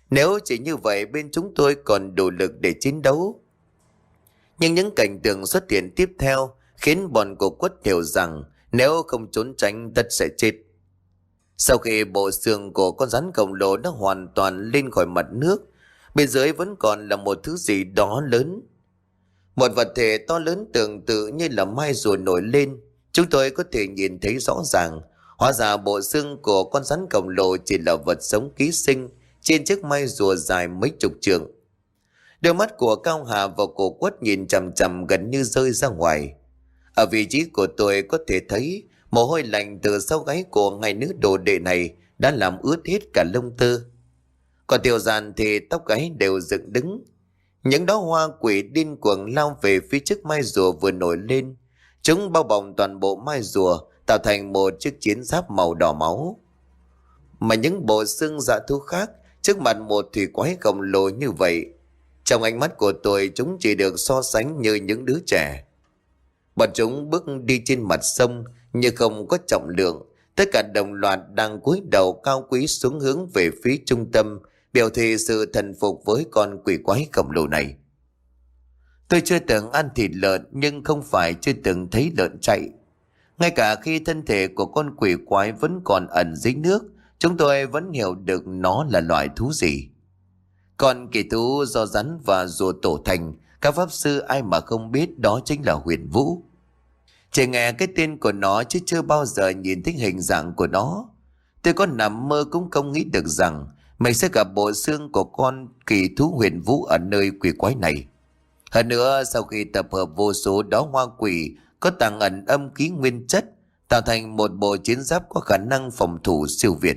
Nếu chỉ như vậy bên chúng tôi còn đủ lực để chiến đấu. Nhưng những cảnh tượng xuất hiện tiếp theo khiến bọn của Quất hiểu rằng nếu không trốn tránh tất sẽ chết. Sau khi bộ xương của con rắn khổng lồ đã hoàn toàn lên khỏi mặt nước, bên dưới vẫn còn là một thứ gì đó lớn. Một vật thể to lớn tương tự như là mai rùa nổi lên. Chúng tôi có thể nhìn thấy rõ ràng. Hóa ra bộ xương của con rắn khổng lồ chỉ là vật sống ký sinh trên chiếc mai rùa dài mấy chục trượng. Đôi mắt của Cao Hà và cổ Quất nhìn chằm chằm gần như rơi ra ngoài. Ở vị trí của tôi có thể thấy mồ hôi lạnh từ sau gáy của ngay nữ đồ đệ này đã làm ướt hết cả lông tơ. Còn Tiểu Giàn thì tóc gáy đều dựng đứng. Những đóa hoa quỷ điên cuồng lao về phía trước mai rùa vừa nổi lên. Chúng bao bọc toàn bộ mai rùa, tạo thành một chiếc chiến giáp màu đỏ máu. Mà những bộ xương dạ thú khác trước mặt một thủy quái khổng lồ như vậy, trong ánh mắt của tôi chúng chỉ được so sánh như những đứa trẻ. Bọn chúng bước đi trên mặt sông như không có trọng lượng. Tất cả đồng loạt đang cúi đầu cao quý xuống hướng về phía trung tâm, biểu thị sự thần phục với con quỷ quái khổng lồ này. Tôi chưa từng ăn thịt lợn, nhưng không phải chưa từng thấy lợn chạy. Ngay cả khi thân thể của con quỷ quái vẫn còn ẩn dưới nước, chúng tôi vẫn hiểu được nó là loại thú gì. Còn kỳ thú do rắn và rùa tổ thành, các pháp sư ai mà không biết đó chính là Huyền Vũ. Chỉ nghe cái tên của nó chứ chưa bao giờ nhìn thấy hình dạng của nó. Tôi có nằm mơ cũng không nghĩ được rằng mình sẽ gặp bộ xương của con kỳ thú Huyền Vũ ở nơi quỷ quái này. Hơn nữa, sau khi tập hợp vô số đóa hoa quỷ có tàng ẩn âm khí nguyên chất, tạo thành một bộ chiến giáp có khả năng phòng thủ siêu việt.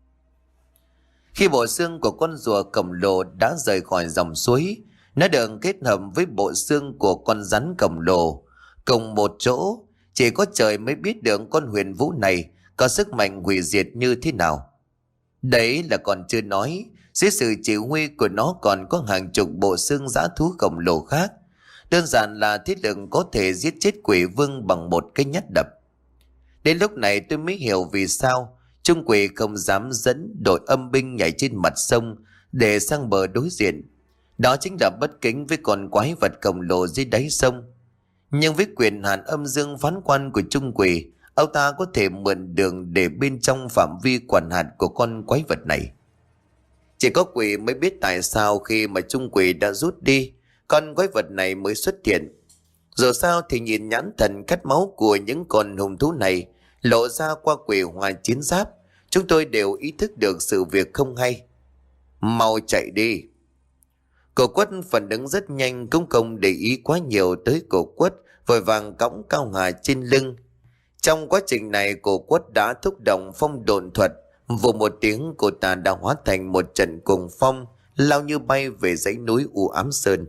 Khi bộ xương của con rùa khổng lồ đã rời khỏi dòng suối, nó được kết hợp với bộ xương của con rắn khổng lồ cùng một chỗ. Chỉ có trời mới biết được con Huyền Vũ này có sức mạnh hủy diệt như thế nào. Đấy là còn chưa nói, dưới sự chỉ huy của nó còn có hàng chục bộ xương dã thú khổng lồ khác. Đơn giản là thiết lực có thể giết chết quỷ vương bằng một cái nhát đập. Đến lúc này tôi mới hiểu vì sao Trung Quỷ không dám dẫn đội âm binh nhảy trên mặt sông để sang bờ đối diện. Đó chính là bất kính với con quái vật khổng lồ dưới đáy sông. Nhưng với quyền hạn âm dương phán quan của Trung Quỷ, ông ta có thể mượn đường để bên trong phạm vi quản hạt của con quái vật này. Chỉ có quỷ mới biết tại sao khi mà Trung Quỷ đã rút đi, con quái vật này mới xuất hiện. Dù sao thì nhìn nhãn thần cắt máu của những con hung thú này lộ ra qua quỷ hòa chiến giáp, chúng tôi đều ý thức được sự việc không hay. Mau chạy đi. Cổ Quất phản ứng rất nhanh, cũng không để ý quá nhiều tới cổ Quất, vội vàng cõng Cao Hà trên lưng. Trong quá trình này, cổ Quất đã thúc động phong độn thuật, vù một tiếng cô ta đã hóa thành một trận cuồng phong lao như bay về dãy núi u ám sơn.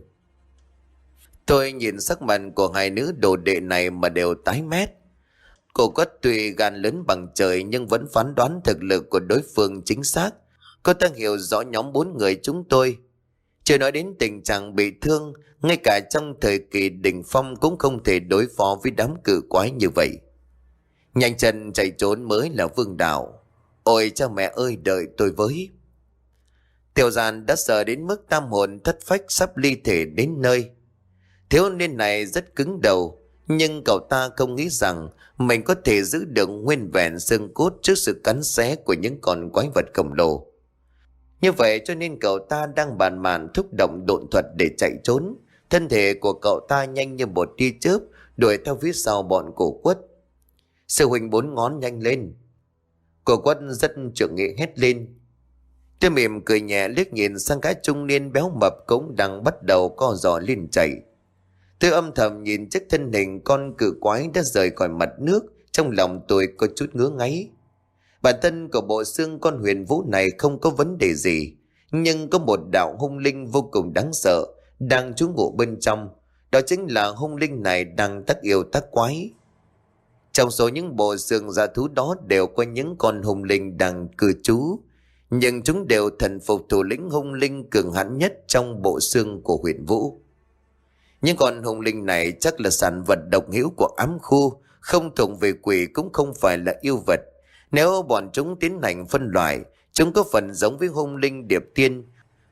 Tôi nhìn sắc mặt của hai nữ đồ đệ này mà đều tái mét. Cổ Quất tuy gan lớn bằng trời nhưng vẫn phán đoán thực lực của đối phương chính xác. Cô ta hiểu rõ nhóm bốn người chúng tôi. Chưa nói đến tình trạng bị thương, ngay cả trong thời kỳ đỉnh phong cũng không thể đối phó với đám cự quái như vậy. Nhanh chân chạy trốn mới là vương đạo. Ôi cha mẹ ơi, đợi tôi với. Tiểu Giàn đã sợ đến mức tam hồn thất phách, sắp ly thể đến nơi. Thiếu niên này rất cứng đầu, nhưng cậu ta không nghĩ rằng mình có thể giữ được nguyên vẹn xương cốt trước sự cắn xé của những con quái vật khổng lồ. Như vậy cho nên cậu ta đang bàn màn thúc động độn thuật để chạy trốn. Thân thể của cậu ta nhanh như một tia chớp đuổi theo phía sau bọn Cổ Quất. Sư huynh bốn ngón nhanh lên. Cổ Quất rất trượng nghị hét lên. Tôi mỉm cười nhẹ liếc nhìn sang cái trung niên béo mập cũng đang bắt đầu co giò lên chạy. Tôi âm thầm nhìn chiếc thân hình con cự quái đã rời khỏi mặt nước, trong lòng tôi có chút ngứa ngáy. Bản thân của bộ xương con Huyền Vũ này không có vấn đề gì, nhưng có một đạo hung linh vô cùng đáng sợ đang trú ngụ bên trong. Đó chính là hung linh này đang tác yêu tác quái. Trong số những bộ xương gia thú đó đều có những con hung linh đang cư trú, nhưng chúng đều thần phục thủ lĩnh hung linh cường hãn nhất trong bộ xương của Huyền Vũ. Những con hung linh này chắc là sản vật độc hữu của ám khu, không thuộc về quỷ cũng không phải là yêu vật. Nếu bọn chúng tiến hành phân loại, chúng có phần giống với hung linh điệp tiên,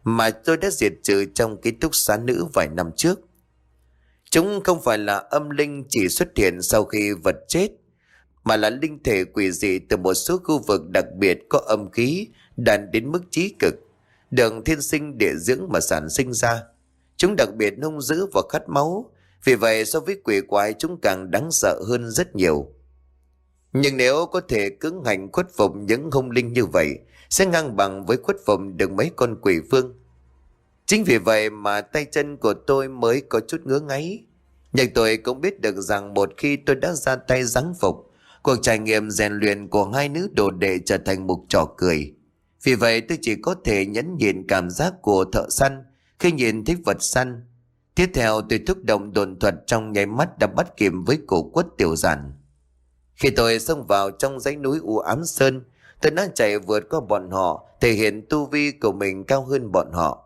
mà tôi đã diệt trừ trong ký túc xá nữ vài năm trước. Chúng không phải là âm linh chỉ xuất hiện sau khi vật chết, mà là linh thể quỷ dị từ một số khu vực đặc biệt có âm khí đạt đến mức chí cực, đường thiên sinh địa dưỡng mà sản sinh ra. Chúng đặc biệt hung dữ và khát máu, vì vậy so với quỷ quái chúng càng đáng sợ hơn rất nhiều. Nhưng nếu có thể cưỡng hành khuất phục những hung linh như vậy, sẽ ngang bằng với khuất phục được mấy con quỷ vương. Chính vì vậy mà tay chân của tôi mới có chút ngứa ngáy. Nhưng tôi cũng biết được rằng một khi tôi đã ra tay giáng phục, cuộc trải nghiệm rèn luyện của hai nữ đồ đệ trở thành một trò cười. Vì vậy tôi chỉ có thể nhẫn nhịn cảm giác của thợ săn khi nhìn thấy vật săn. Tiếp theo tôi thúc động đồn thuật trong nháy mắt đã bắt kịp với cổ quất Tiểu Giản. Khi tôi xông vào trong dãy núi u ám sơn, tôi đã chạy vượt qua bọn họ, thể hiện tu vi của mình cao hơn bọn họ.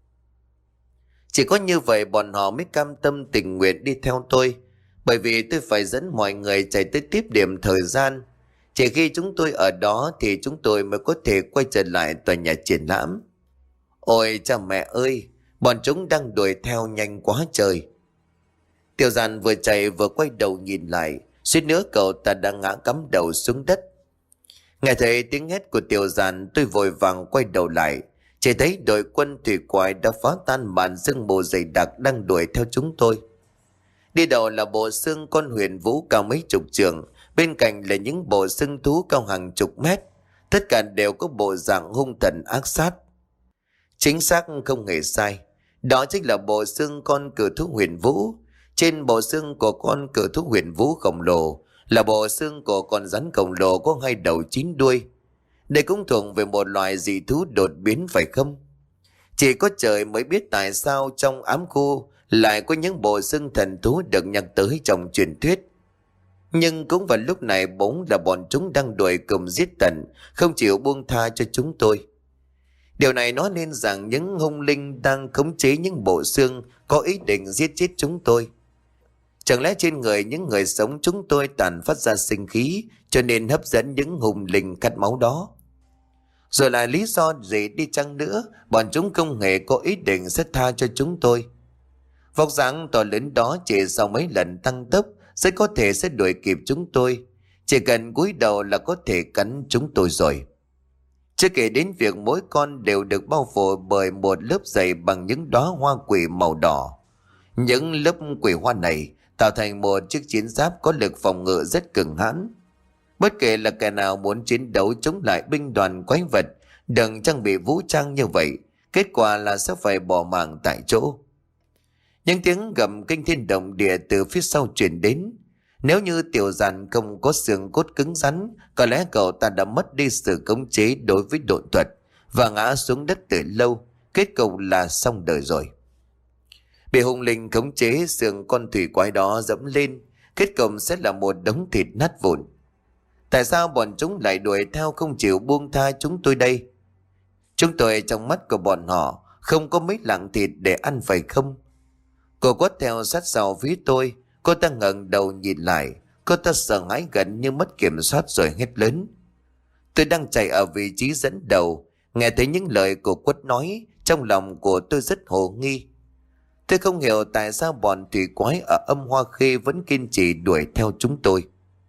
Chỉ có như vậy bọn họ mới cam tâm tình nguyện đi theo tôi, bởi vì tôi phải dẫn mọi người chạy tới tiếp điểm thời gian. Chỉ khi chúng tôi ở đó thì chúng tôi mới có thể quay trở lại tòa nhà triển lãm. Ôi cha mẹ ơi, bọn chúng đang đuổi theo nhanh quá trời. Tiểu Giản vừa chạy vừa quay đầu nhìn lại, suýt nữa cậu ta đang ngã cắm đầu xuống đất. Nghe thấy tiếng hét của Tiểu Giản, tôi vội vàng quay đầu lại, chỉ thấy đội quân thủy quái đã phá tan màn sương mù dày đặc đang đuổi theo chúng tôi. Đi đầu là bộ xương con huyền vũ cao mấy chục trượng, bên cạnh là những bộ xương thú cao hàng chục mét, tất cả đều có bộ dạng hung tợn ác sát. Chính xác không hề sai, đó chính là bộ xương con cự thú huyền vũ. Trên bộ xương của con cự thú huyền vũ khổng lồ là bộ xương của con rắn khổng lồ có hai đầu chín đuôi. Đây cũng thuộc về một loài dị thú đột biến phải không? Chỉ có trời mới biết tại sao trong ám khu lại có những bộ xương thần thú được nhắc tới trong truyền thuyết. Nhưng cũng vào lúc này bỗng là bọn chúng đang đuổi cùng giết tận, không chịu buông tha cho chúng tôi. Điều này nói nên rằng những hung linh đang khống chế những bộ xương có ý định giết chết chúng tôi. Chẳng lẽ trên người những người sống chúng tôi tàn phát ra sinh khí, cho nên hấp dẫn những hung linh khát máu đó? Rồi là lý do gì đi chăng nữa, bọn chúng không hề có ý định sẽ tha cho chúng tôi. Vóc dáng to lớn đó chỉ sau mấy lần tăng tốc sẽ có thể sẽ đuổi kịp chúng tôi. Chỉ cần cúi đầu là có thể cắn chúng tôi rồi. Chưa kể đến việc mỗi con đều được bao phủ bởi một lớp dày bằng những đóa hoa quỷ màu đỏ. Những lớp quỷ hoa này tạo thành một chiếc chiến giáp có lực phòng ngự rất cường hãn. Bất kể là kẻ nào muốn chiến đấu chống lại binh đoàn quái vật đừng trang bị vũ trang như vậy, kết quả là sẽ phải bỏ mạng tại chỗ. Những tiếng gầm kinh thiên động địa từ phía sau truyền đến. Nếu như Tiểu Giản không có xương cốt cứng rắn, có lẽ cậu ta đã mất đi sự khống chế đối với độn thuật và ngã xuống đất từ lâu, kết cục là xong đời rồi. Bị hung linh khống chế, xương con thủy quái đó dẫm lên, kết cục sẽ là một đống thịt nát vụn. Tại sao bọn chúng lại đuổi theo không chịu buông tha chúng tôi đây? Chúng tôi trong mắt của bọn họ không có mấy lạng thịt để ăn phải không? Cô quất theo sát sau phía tôi. Cô ta ngẩng đầu nhìn lại. Cô ta sợ hãi gần như mất kiểm soát rồi hét lớn. Tôi đang chạy ở vị trí dẫn đầu, nghe thấy những lời của quất nói, trong lòng của tôi rất hồ nghi. Tôi không hiểu tại sao bọn thủy quái ở âm Hoa Khê vẫn kiên trì đuổi theo chúng tôi.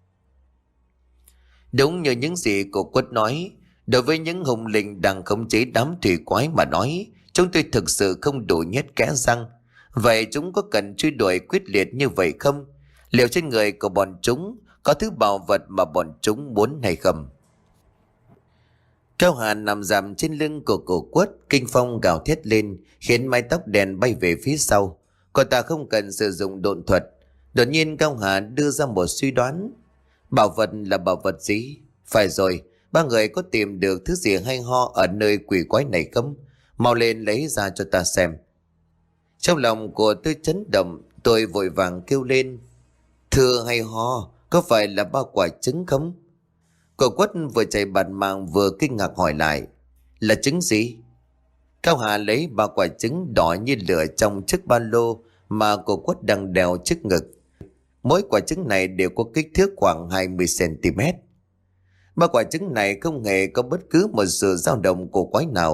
Đúng như những gì của quất nói, đối với những hung linh đang khống chế đám thủy quái mà nói, chúng tôi thực sự không đủ nhét kẽ răng. Vậy chúng có cần truy đuổi quyết liệt như vậy không? Liệu trên người của bọn chúng có thứ bảo vật mà bọn chúng muốn hay không? Cao Hà nằm dằm trên lưng của cổ quất, kinh phong gào thét lên, khiến mái tóc đen bay về phía sau. Cô ta không cần sử dụng độn thuật. Đột nhiên Cao Hà đưa ra một suy đoán. Bảo vật là bảo vật gì? Phải rồi, ba người có tìm được thứ gì hay ho ở nơi quỷ quái này không? Mau lên lấy ra cho ta xem. Trong lòng của tôi chấn động, tôi vội vàng kêu lên. Thưa hay ho, có phải là ba quả trứng không? Cô quất vừa chạy bản mạng vừa kinh ngạc hỏi lại. Là trứng gì? Cao Hà lấy ba quả trứng đỏ như lửa trong chiếc ba lô mà cô quất đang đeo trước ngực. Mỗi quả trứng này đều có kích thước khoảng hai mươi xăng ti mét. Ba quả trứng này không hề có bất cứ một sự dao động của quái nào,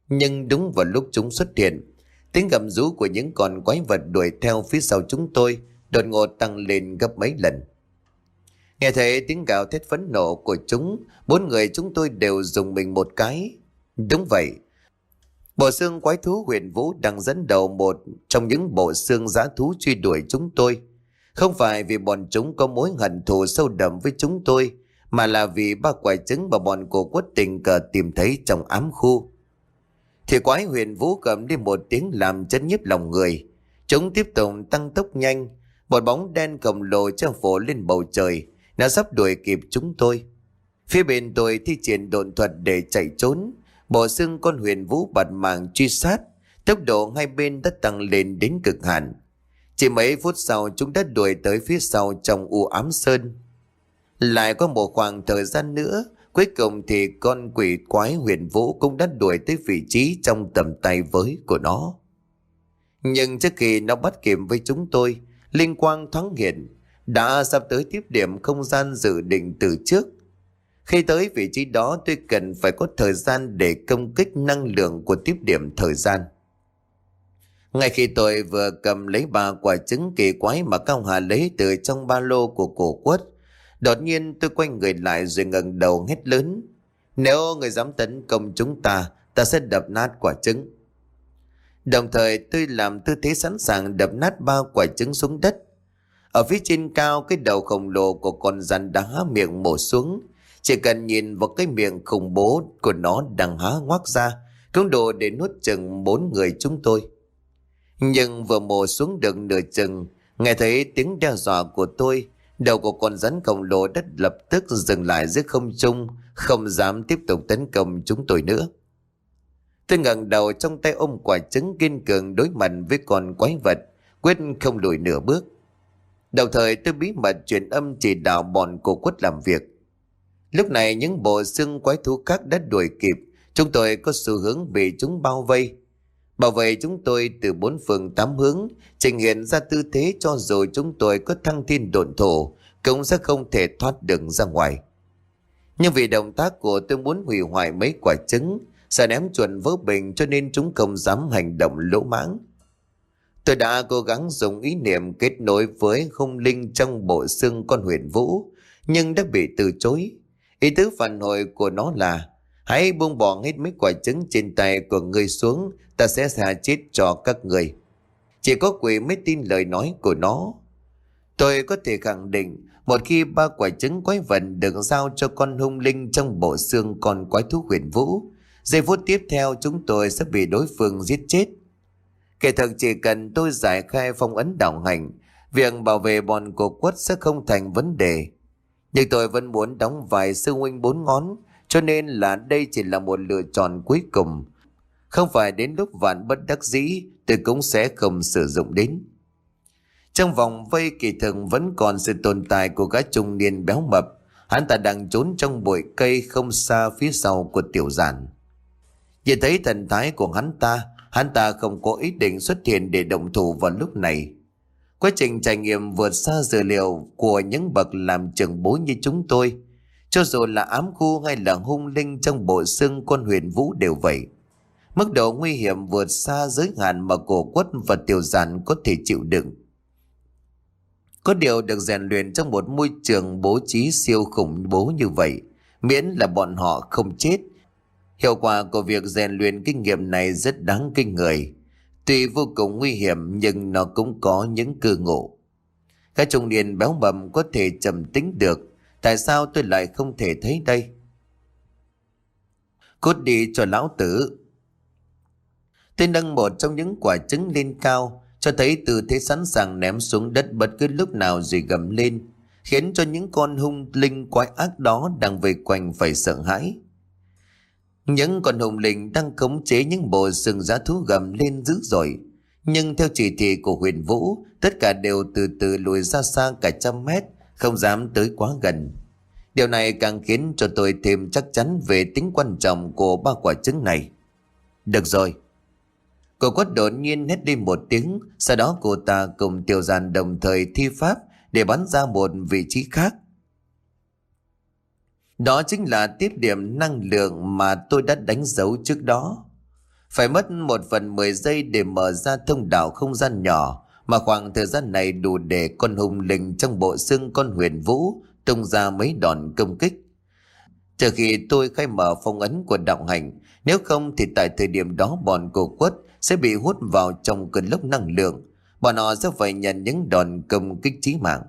Nhưng đúng vào lúc chúng xuất hiện, tiếng gầm rú của những con quái vật đuổi theo phía sau chúng tôi đột ngột tăng lên gấp mấy lần. Nghe thấy tiếng gào thét phẫn nộ của chúng, bốn người chúng tôi đều rùng mình một cái. Đúng vậy, bộ xương quái thú Huyền Vũ đang dẫn đầu một trong những bộ xương dã thú truy đuổi chúng tôi. Không phải vì bọn chúng có mối hận thù sâu đậm với chúng tôi, mà là vì ba quả trứng mà bọn cổ quất tình cờ tìm thấy trong ám khu. Thì quái Huyền Vũ cầm đi một tiếng làm chấn nhiếp lòng người. Chúng tiếp tục tăng tốc nhanh, một bóng đen khổng lồ treo phổ lên bầu trời, nó sắp đuổi kịp chúng tôi. Phía bên tôi thi triển độn thuật để chạy trốn, bộ xương con Huyền Vũ bạt mạng truy sát, tốc độ hai bên đã tăng lên đến cực hạn. Chỉ mấy phút sau chúng đã đuổi tới phía sau trong u ám sơn. Lại có một khoảng thời gian nữa, cuối cùng thì con quỷ quái Huyền Vũ cũng đã đuổi tới vị trí trong tầm tay với của nó. Nhưng trước khi nó bắt kịp với chúng tôi, linh quang thoáng hiện, đã sắp tới tiếp điểm không gian dự định từ trước. Khi tới vị trí đó, tôi cần phải có thời gian để công kích năng lượng của tiếp điểm thời gian. Ngay khi tôi vừa cầm lấy ba quả trứng kỳ quái mà Cao Hà lấy từ trong ba lô của cổ quất, đột nhiên tôi quay người lại rồi ngẩng đầu hét lớn: nếu người dám tấn công chúng ta, ta sẽ đập nát quả trứng. Đồng thời tôi làm tư thế sẵn sàng đập nát ba quả trứng xuống đất. Ở phía trên cao, cái đầu khổng lồ của con rắn đã há miệng mổ xuống. Chỉ cần nhìn vào cái miệng khủng bố của nó đang há ngoác ra, cũng đủ để nuốt chừng bốn người chúng tôi. Nhưng vừa mổ xuống được nửa chừng, nghe thấy tiếng đe dọa của tôi, đầu của con rắn khổng lồ đất lập tức dừng lại dưới không trung, không dám tiếp tục tấn công chúng tôi nữa. Tôi ngẩng đầu, trong tay ôm quả trứng kiên cường đối mặt với con quái vật, quyết không lùi nửa bước. Đồng thời tôi bí mật truyền âm chỉ đạo bọn cổ quất làm việc. Lúc này những bộ xương quái thú khác đã đuổi kịp, chúng tôi có xu hướng bị chúng bao vây. Bảo vệ chúng tôi từ bốn phương tám hướng, trình hiện ra tư thế cho dù chúng tôi có thăng thiên độn thổ, cũng sẽ không thể thoát được ra ngoài. Nhưng vì động tác của tôi muốn hủy hoại mấy quả trứng, sợ ném chuẩn vỡ bình, cho nên chúng không dám hành động lỗ mãng. Tôi đã cố gắng dùng ý niệm kết nối với hung linh trong bộ xương con Huyền Vũ, nhưng đã bị từ chối. Ý tứ phản hồi của nó là: hãy buông bỏ hết mấy quả trứng trên tay của ngươi xuống, ta sẽ xả chết cho các người. Chỉ có quỷ mới tin lời nói của nó. Tôi có thể khẳng định, một khi ba quả trứng quái vật được giao cho con hung linh trong bộ xương con quái thú Huyền Vũ, giây phút tiếp theo chúng tôi sẽ bị đối phương giết chết. Kể thực chỉ cần tôi giải khai phong ấn đạo hành, việc bảo vệ bọn cổ quất sẽ không thành vấn đề. Nhưng tôi vẫn muốn đóng vai sư huynh bốn ngón, cho nên là đây chỉ là một lựa chọn cuối cùng. Không phải đến lúc vạn bất đắc dĩ, tôi cũng sẽ không sử dụng đến. Trong vòng vây kỳ thực vẫn còn sự tồn tại của gã trung niên béo mập. Hắn ta đang trốn trong bụi cây không xa phía sau của Tiểu Giản. Nhìn thấy thần thái của hắn ta, hắn ta không có ý định xuất hiện để động thủ vào lúc này. Quá trình trải nghiệm vượt xa dữ liệu của những bậc làm trưởng bối như chúng tôi. Cho dù là ám khu hay là hung linh trong bộ xương con Huyền Vũ đều vậy. Mức độ nguy hiểm vượt xa giới hạn mà cổ quất và Tiểu Giản có thể chịu đựng. Có điều được rèn luyện trong một môi trường bố trí siêu khủng bố như vậy, miễn là bọn họ không chết. Hiệu quả của việc rèn luyện kinh nghiệm này rất đáng kinh người. Tuy vô cùng nguy hiểm nhưng nó cũng có những cơ ngộ. Các trung niên béo mập có thể trầm tĩnh được, tại sao tôi lại không thể thấy đây? Cút đi cho lão tử. Tôi nâng một trong những quả trứng lên cao, cho thấy tư thế sẵn sàng ném xuống đất bất cứ lúc nào rồi gầm lên, khiến cho những con hung linh quái ác đó đang vây quanh phải sợ hãi. Những con hung linh đang khống chế những bộ xương dã thú gầm lên dữ dội, nhưng theo chỉ thị của Huyền Vũ, tất cả đều từ từ lùi ra xa cả trăm mét, không dám tới quá gần. Điều này càng khiến cho tôi thêm chắc chắn về tính quan trọng của ba quả trứng này. Được rồi. Cô quất đột nhiên hét lên một tiếng, sau đó cô ta cùng Tiểu Giản đồng thời thi pháp để bắn ra một vị trí khác. Đó chính là tiếp điểm năng lượng mà tôi đã đánh dấu trước đó. Phải mất một phần mười giây để mở ra thông đạo không gian nhỏ, mà khoảng thời gian này đủ để con hùng linh trong bộ xương con Huyền Vũ tung ra mấy đòn công kích. Chờ khi tôi khai mở phong ấn của đạo hành, nếu không thì tại thời điểm đó bọn cô quất sẽ bị hút vào trong cơn lốc năng lượng. Bọn họ sẽ phải nhận những đòn công kích chí mạng.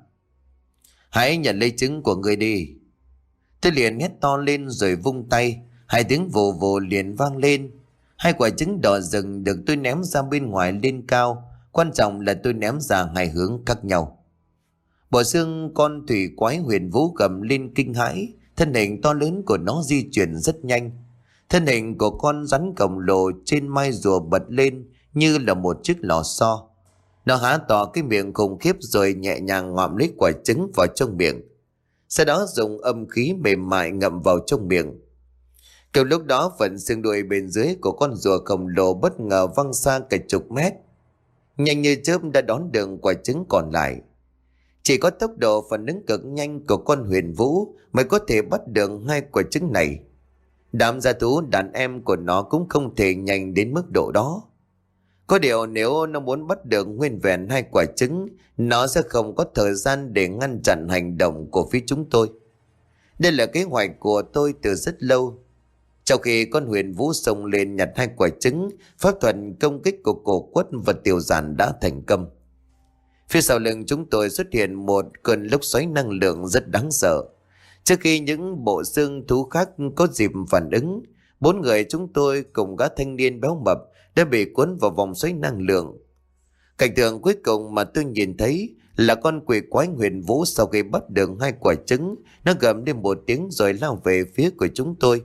Hãy nhận lấy trứng của người đi. Tôi liền hét to lên rồi vung tay. Hai tiếng vồ vồ liền vang lên. Hai quả trứng đỏ rừng được tôi ném ra bên ngoài lên cao. Quan trọng là tôi ném ra hai hướng khác nhau. Bộ xương con thủy quái Huyền Vũ gầm lên kinh hãi. Thân hình to lớn của nó di chuyển rất nhanh. Thân hình của con rắn khổng lồ trên mai rùa bật lên như là một chiếc lò xo. Nó há to cái miệng khủng khiếp rồi nhẹ nhàng ngậm lấy quả trứng vào trong miệng. Sau đó dùng âm khí mềm mại ngậm vào trong miệng. Kiểu lúc đó phần xương đuôi bên dưới của con rùa khổng lồ bất ngờ văng xa cả chục mét. Nhanh như chớp đã đón được quả trứng còn lại. Chỉ có tốc độ phản ứng cực nhanh của con Huyền Vũ mới có thể bắt được hai quả trứng này. Đám gia thú đàn em của nó cũng không thể nhanh đến mức độ đó. Có điều nếu nó muốn bắt được nguyên vẹn hai quả trứng, nó sẽ không có thời gian để ngăn chặn hành động của phía chúng tôi. Đây là kế hoạch của tôi từ rất lâu. Sau khi con Huyền Vũ xông lên nhặt hai quả trứng, pháp thuật công kích của cổ quất và tiểu giản đã thành công. Phía sau lưng chúng tôi xuất hiện một cơn lốc xoáy năng lượng rất đáng sợ. Trước khi những bộ xương thú khác có dịp phản ứng, bốn người chúng tôi cùng gã thanh niên béo mập đã bị cuốn vào vòng xoáy năng lượng. Cảnh tượng cuối cùng mà tôi nhìn thấy là con quỷ quái Huyền Vũ sau khi bắt được hai quả trứng, nó gầm lên một tiếng rồi lao về phía của chúng tôi.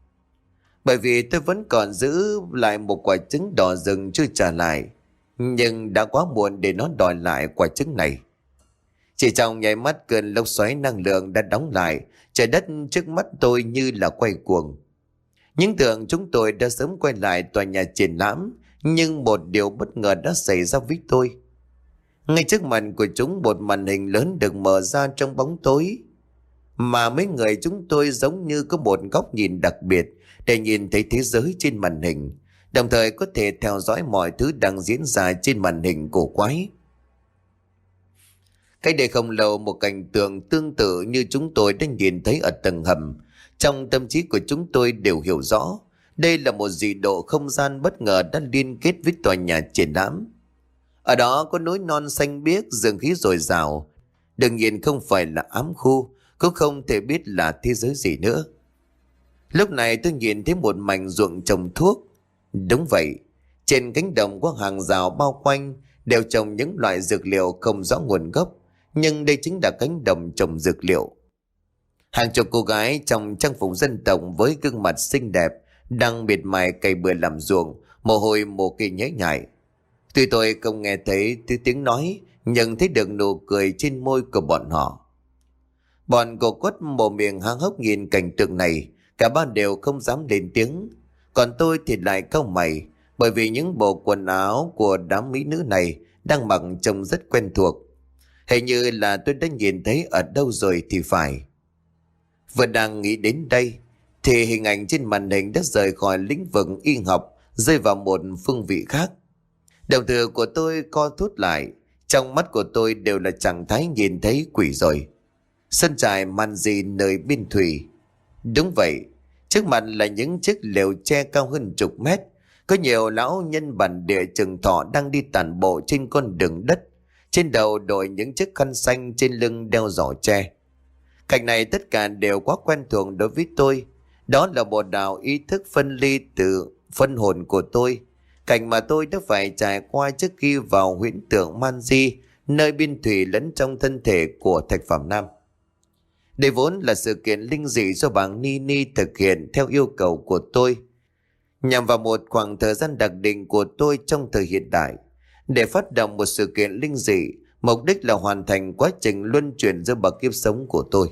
Bởi vì tôi vẫn còn giữ lại một quả trứng đỏ rừng chưa trả lại, nhưng đã quá muộn để nó đòi lại quả trứng này. Chỉ trong nháy mắt cơn lốc xoáy năng lượng đã đóng lại, trời đất trước mắt tôi như là quay cuồng. Những tưởng chúng tôi đã sớm quay lại tòa nhà triển lãm, nhưng một điều bất ngờ đã xảy ra với tôi. Ngay trước mặt của chúng một màn hình lớn được mở ra trong bóng tối, mà mấy người chúng tôi giống như có một góc nhìn đặc biệt để nhìn thấy thế giới trên màn hình, đồng thời có thể theo dõi mọi thứ đang diễn ra trên màn hình cổ quái. Cách đây không lâu, một cảnh tượng tương tự như chúng tôi đã nhìn thấy ở tầng hầm, trong tâm trí của chúng tôi đều hiểu rõ. Đây là một dị độ không gian bất ngờ đã liên kết với tòa nhà triển lãm. Ở đó có núi non xanh biếc, dương khí dồi dào. Đương nhiên không phải là ám khu, cũng không thể biết là thế giới gì nữa. Lúc này tôi nhìn thấy một mảnh ruộng trồng thuốc. Đúng vậy, trên cánh đồng có hàng rào bao quanh đều trồng những loại dược liệu không rõ nguồn gốc, nhưng đây chính là cánh đồng trồng dược liệu. Hàng chục cô gái trong trang phục dân tộc với gương mặt xinh đẹp đang miệt mài cày bừa làm ruộng, mồ hôi mồ kê nhễ nhại. Tuy tôi không nghe thấy tiếng nói, nhưng thấy được nụ cười trên môi của bọn họ. Bọn cô quất mồm miệng há hốc nhìn cảnh tượng này, cả ba đều không dám lên tiếng. Còn tôi thì lại cau mày, bởi vì những bộ quần áo của đám mỹ nữ này đang mặc trông rất quen thuộc. Hình như là tôi đã nhìn thấy ở đâu rồi thì phải. Vừa đang nghĩ đến đây thì hình ảnh trên màn hình đã rời khỏi lĩnh vực y học, rơi vào một phương vị khác. Đồng tử của tôi co thút lại, trong mắt của tôi đều là trạng thái nhìn thấy quỷ rồi. Sân trại man di nơi biên thủy. Đúng vậy, trước mặt là những chiếc lều tre cao hơn chục mét. Có nhiều lão nhân bản địa trường thọ đang đi tản bộ trên con đường đất, trên đầu đội những chiếc khăn xanh, trên lưng đeo giỏ tre. Cảnh này tất cả đều quá quen thuộc đối với tôi. Đó là một đạo ý thức phân ly từ phân hồn của tôi, cảnh mà tôi đã phải trải qua trước khi vào huyễn tượng man di nơi biên thủy lẫn trong thân thể của Thạch Phạm Nam. Đây vốn là sự kiện linh dị do bà Nini thực hiện theo yêu cầu của tôi, nhằm vào một khoảng thời gian đặc định của tôi trong thời hiện đại. Để phát động một sự kiện linh dị, mục đích là hoàn thành quá trình luân chuyển giữa bậc kiếp sống của tôi.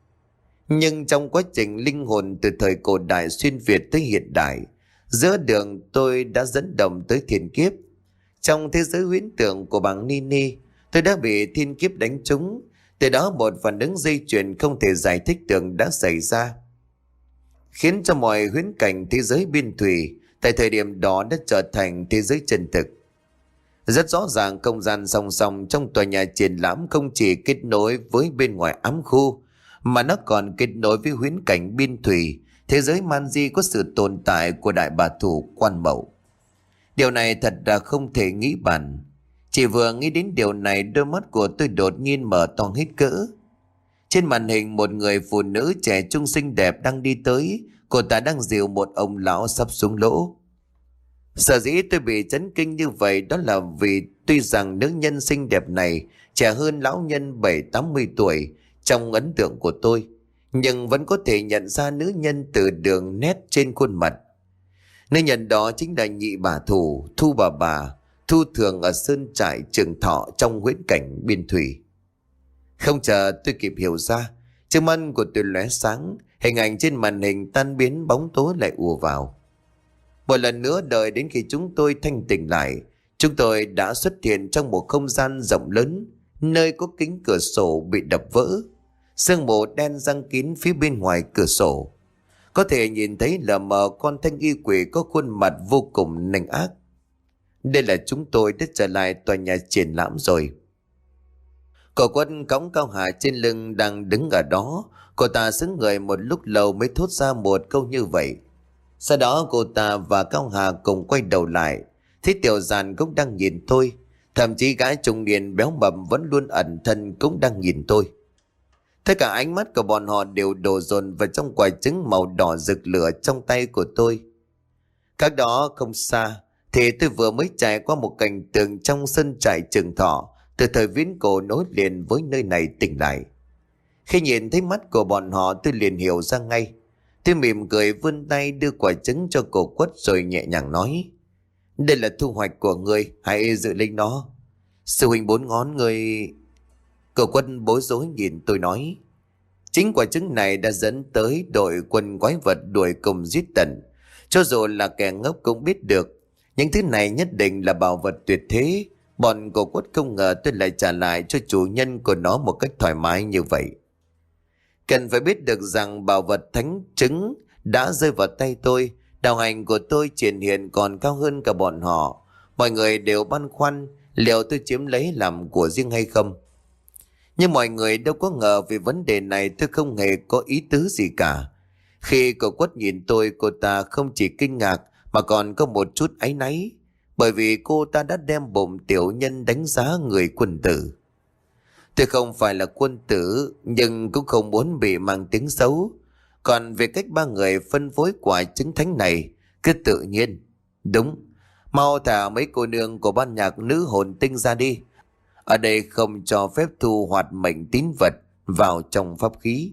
Nhưng trong quá trình linh hồn từ thời cổ đại xuyên Việt tới hiện đại, giữa đường tôi đã dẫn động tới thiên kiếp. Trong thế giới huyễn tưởng của bà Nini, tôi đã bị thiên kiếp đánh trúng. Từ đó một phản ứng dây chuyền không thể giải thích được đã xảy ra, khiến cho mọi huyễn cảnh thế giới biên thủy tại thời điểm đó đã trở thành thế giới chân thực. Rất rõ ràng không gian song song trong tòa nhà triển lãm không chỉ kết nối với bên ngoài ám khu, mà nó còn kết nối với huyễn cảnh biên thủy, thế giới man di có sự tồn tại của đại bà thủ Quan Mậu. Điều này thật là không thể nghĩ bàn. Chỉ vừa nghĩ đến điều này, đôi mắt của tôi đột nhiên mở to hết cỡ. Trên màn hình một người phụ nữ trẻ trung xinh đẹp đang đi tới. Cô ta đang dìu một ông lão sắp xuống lỗ. Sở dĩ tôi bị chấn kinh như vậy đó là vì tuy rằng nữ nhân xinh đẹp này trẻ hơn lão nhân bảy tám mươi tuổi trong ấn tượng của tôi, nhưng vẫn có thể nhận ra nữ nhân từ đường nét trên khuôn mặt. Nữ nhân đó chính là nhị bà thủ Thu bà bà, thu thường ở sơn trại Trường Thọ trong huyễn cảnh biên thủy. Không chờ tôi kịp hiểu ra, trước mắt của tôi lóe sáng, hình ảnh trên màn hình tan biến, bóng tối lại ùa vào. Một lần nữa đợi đến khi chúng tôi thanh tỉnh lại, chúng tôi đã xuất hiện trong một không gian rộng lớn, nơi có kính cửa sổ bị đập vỡ. Sương mù đen giăng kín phía bên ngoài cửa sổ. Có thể nhìn thấy lờ mờ con thanh y quỷ có khuôn mặt vô cùng nanh ác. Đây là chúng tôi đã trở lại tòa nhà triển lãm rồi. Cậu Quân cõng Cao Hà trên lưng đang đứng ở đó. Cô ta xứng người một lúc lâu mới thốt ra một câu như vậy. Sau đó cô ta và Cao Hà cùng quay đầu lại. Thấy Tiểu Giàn cũng đang nhìn tôi. Thậm chí gái trung niên béo mập vẫn luôn ẩn thân cũng đang nhìn tôi. Tất cả ánh mắt của bọn họ đều đổ dồn vào trong quả trứng màu đỏ rực lửa trong tay của tôi. Cách đó không xa thì tôi vừa mới trải qua một cảnh tượng trong sân trại Trường Thọ từ thời viễn cổ nối liền với nơi này tỉnh lại. Khi nhìn thấy mắt của bọn họ, tôi liền hiểu ra ngay. Tôi mỉm cười vươn tay đưa quả trứng cho cổ Quất rồi nhẹ nhàng nói: đây là thu hoạch của ngươi, hãy giữ lấy nó. Sư huynh bốn ngón người. Cậu Quân bối rối nhìn tôi nói: chính quả trứng này đã dẫn tới đội quân quái vật đuổi cùng giết tận. Cho dù là kẻ ngốc cũng biết được những thứ này nhất định là bảo vật tuyệt thế. Bọn cậu Quất không ngờ tôi lại trả lại cho chủ nhân của nó một cách thoải mái như vậy. Cần phải biết được rằng bảo vật thánh trứng đã rơi vào tay tôi. Đạo hành của tôi triển hiện còn cao hơn cả bọn họ. Mọi người đều băn khoăn liệu tôi chiếm lấy làm của riêng hay không. Nhưng mọi người đâu có ngờ về vấn đề này tôi không hề có ý tứ gì cả. Khi cậu Quất nhìn tôi, cô ta không chỉ kinh ngạc mà còn có một chút áy náy. Bởi vì cô ta đã đem bụng tiểu nhân đánh giá người quân tử. Tôi không phải là quân tử, nhưng cũng không muốn bị mang tiếng xấu. Còn về cách ba người phân phối quả trứng thánh này, cứ tự nhiên. Đúng, mau thả mấy cô nương của ban nhạc nữ hồn tinh ra đi. Ở đây không cho phép thu hoạt mệnh tín vật vào trong pháp khí.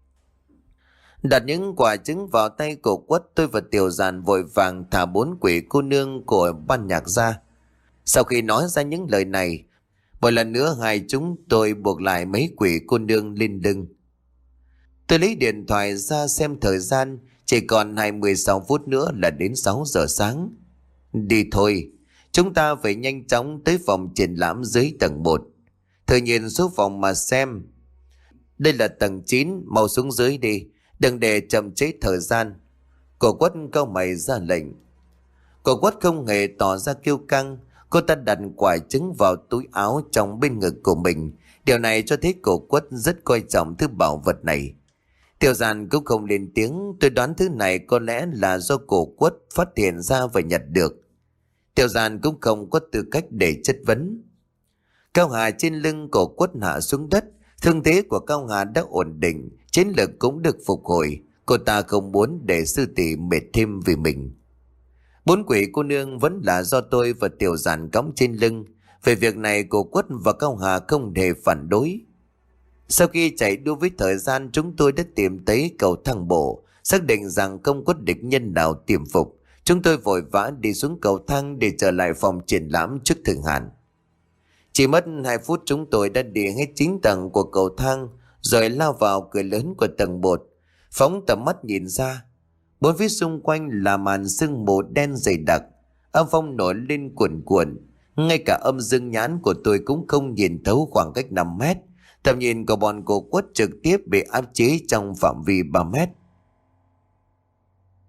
Đặt những quả trứng vào tay của Quất, tôi và Tiểu Giàn vội vàng thả bốn quỷ cô nương của ban nhạc ra. Sau khi nói ra những lời này, một lần nữa hai chúng tôi buộc lại mấy quỷ cô nương lên lưng. Tôi lấy điện thoại ra xem thời gian, chỉ còn hai mươi sáu phút nữa là đến sáu giờ sáng. Đi thôi, chúng ta phải nhanh chóng tới phòng triển lãm dưới tầng một. Thử nhìn số phòng mà xem. Đây là tầng chín, mau xuống dưới đi, đừng để chậm trễ thời gian. Cô Quất cau mày ra lệnh. Cô Quất không hề tỏ ra kiêu căng. Cô ta đặt quả trứng vào túi áo trong bên ngực của mình. Điều này cho thấy cô Quất rất coi trọng thứ bảo vật này. Tiểu Giàn cũng không lên tiếng. Tôi đoán thứ này có lẽ là do cô Quất phát hiện ra và nhặt được. Tiểu Giàn cũng không có tư cách để chất vấn. Cao Hà trên lưng cô Quất hạ xuống đất. Thương thế của Cao Hà đã ổn định, chiến lực cũng được phục hồi. Cô ta không muốn để sư tỷ mệt thêm vì mình. Bốn quỷ cô nương vẫn là do tôi và Tiểu Giàn cõng trên lưng. Về việc này cô Quất và Cao Hà không hề phản đối. Sau khi chạy đua với thời gian, chúng tôi đã tìm thấy cầu thang bộ. Xác định rằng không có địch nhân nào tiềm phục, chúng tôi vội vã đi xuống cầu thang để trở lại phòng triển lãm trước thời hạn. Chỉ mất hai phút chúng tôi đã đi hết chín tầng của cầu thang, rồi lao vào cửa lớn của tầng một. Phóng tầm mắt nhìn ra, bốn phía xung quanh là màn sương mù đen dày đặc, âm phong nổi lên cuồn cuộn. Ngay cả âm dương nhãn của tôi cũng không nhìn thấu khoảng cách năm mét. Tầm nhìn của bọn cô Quất trực tiếp bị áp chế trong phạm vi ba mét.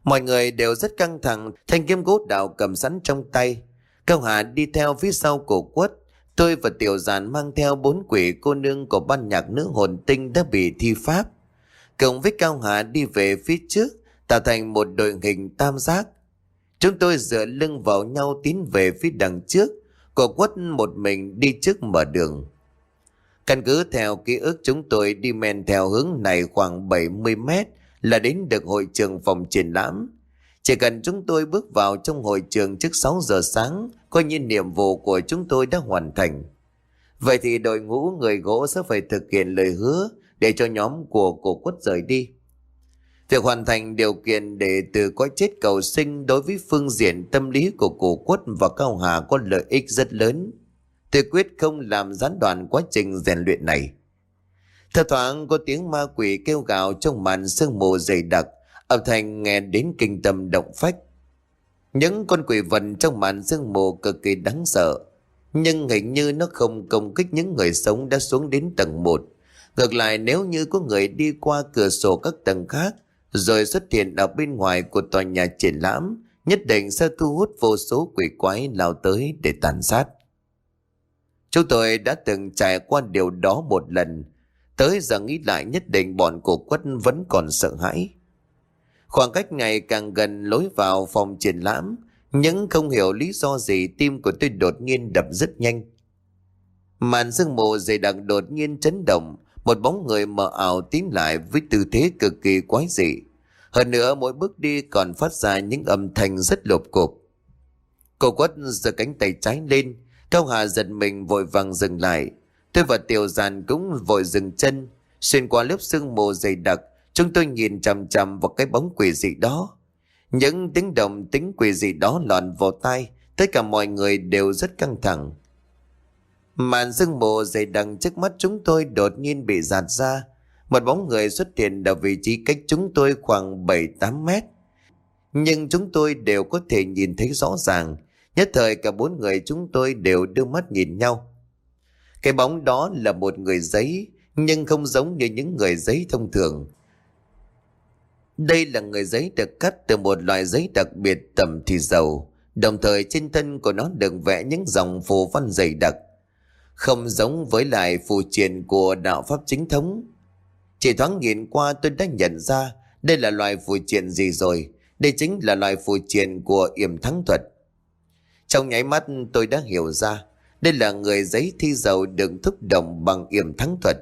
Mọi người đều rất căng thẳng, thanh kiếm gỗ đào cầm sẵn trong tay. Cao Hà đi theo phía sau cổ quất. Tôi và Tiểu Giản mang theo bốn quỷ cô nương của ban nhạc nữ hồn tinh đã bị thi pháp. Cộng với Cao Hà đi về phía trước, tạo thành một đội hình tam giác. Chúng tôi dựa lưng vào nhau tiến về phía đằng trước. Cổ quất một mình đi trước mở đường. Căn cứ theo ký ức, chúng tôi đi men theo hướng này khoảng bảy mươi mét là đến được hội trường phòng triển lãm. Chỉ cần chúng tôi bước vào trong hội trường trước sáu giờ sáng, coi như nhiệm vụ của chúng tôi đã hoàn thành. Vậy thì đội ngũ người gỗ sẽ phải thực hiện lời hứa để cho nhóm của cổ quất rời đi. Việc hoàn thành điều kiện để từ cõi chết cầu sinh đối với phương diện tâm lý của cổ quất và Cao Hà có lợi ích rất lớn. Tôi quyết không làm gián đoạn quá trình rèn luyện này. Thỉnh thoảng có tiếng ma quỷ kêu gào trong màn sương mù dày đặc, âm thanh nghe đến kinh tâm động phách. Những con quỷ vật trong màn sương mù cực kỳ đáng sợ, nhưng hình như nó không công kích những người sống đã xuống đến tầng một. Ngược lại, nếu như có người đi qua cửa sổ các tầng khác rồi xuất hiện ở bên ngoài của tòa nhà triển lãm, nhất định sẽ thu hút vô số quỷ quái lao tới để tàn sát. Chúng tôi đã từng trải qua điều đó một lần, tới giờ nghĩ lại nhất định bọn cổ quất vẫn còn sợ hãi. Khoảng cách ngày càng gần lối vào phòng triển lãm, nhưng không hiểu lý do gì tim của tôi đột nhiên đập rất nhanh. Màn sương mù dày đặc đột nhiên chấn động, một bóng người mờ ảo tiến lại với tư thế cực kỳ quái dị. Hơn nữa mỗi bước đi còn phát ra những âm thanh rất lộp cộp. Cổ quất giơ cánh tay trái lên, Cao Hà giật mình vội vàng dừng lại. Tôi và Tiểu Giản cũng vội dừng chân. Xuyên qua lớp sương mù dày đặc, chúng tôi nhìn chằm chằm vào cái bóng quỷ dị đó. Những tiếng động tính quỷ dị đó lọt vào tai, tất cả mọi người đều rất căng thẳng. Màn sương mù dày đặc trước mắt chúng tôi đột nhiên bị gạt ra. Một bóng người xuất hiện ở vị trí cách chúng tôi khoảng bảy tám mét. Nhưng chúng tôi đều có thể nhìn thấy rõ ràng. Nhất thời cả bốn người chúng tôi đều đưa mắt nhìn nhau. Cái bóng đó là một người giấy, nhưng không giống như những người giấy thông thường. Đây là người giấy được cắt từ một loại giấy đặc biệt tẩm thì dầu, đồng thời trên thân của nó được vẽ những dòng phù văn dày đặc, không giống với lại phù triện của đạo pháp chính thống. Chỉ thoáng nhìn qua tôi đã nhận ra đây là loại phù triện gì rồi. Đây chính là loại phù triện của yểm thắng thuật. Trong nháy mắt tôi đã hiểu ra đây là người giấy thi dầu được thúc động bằng yểm thắng thuật.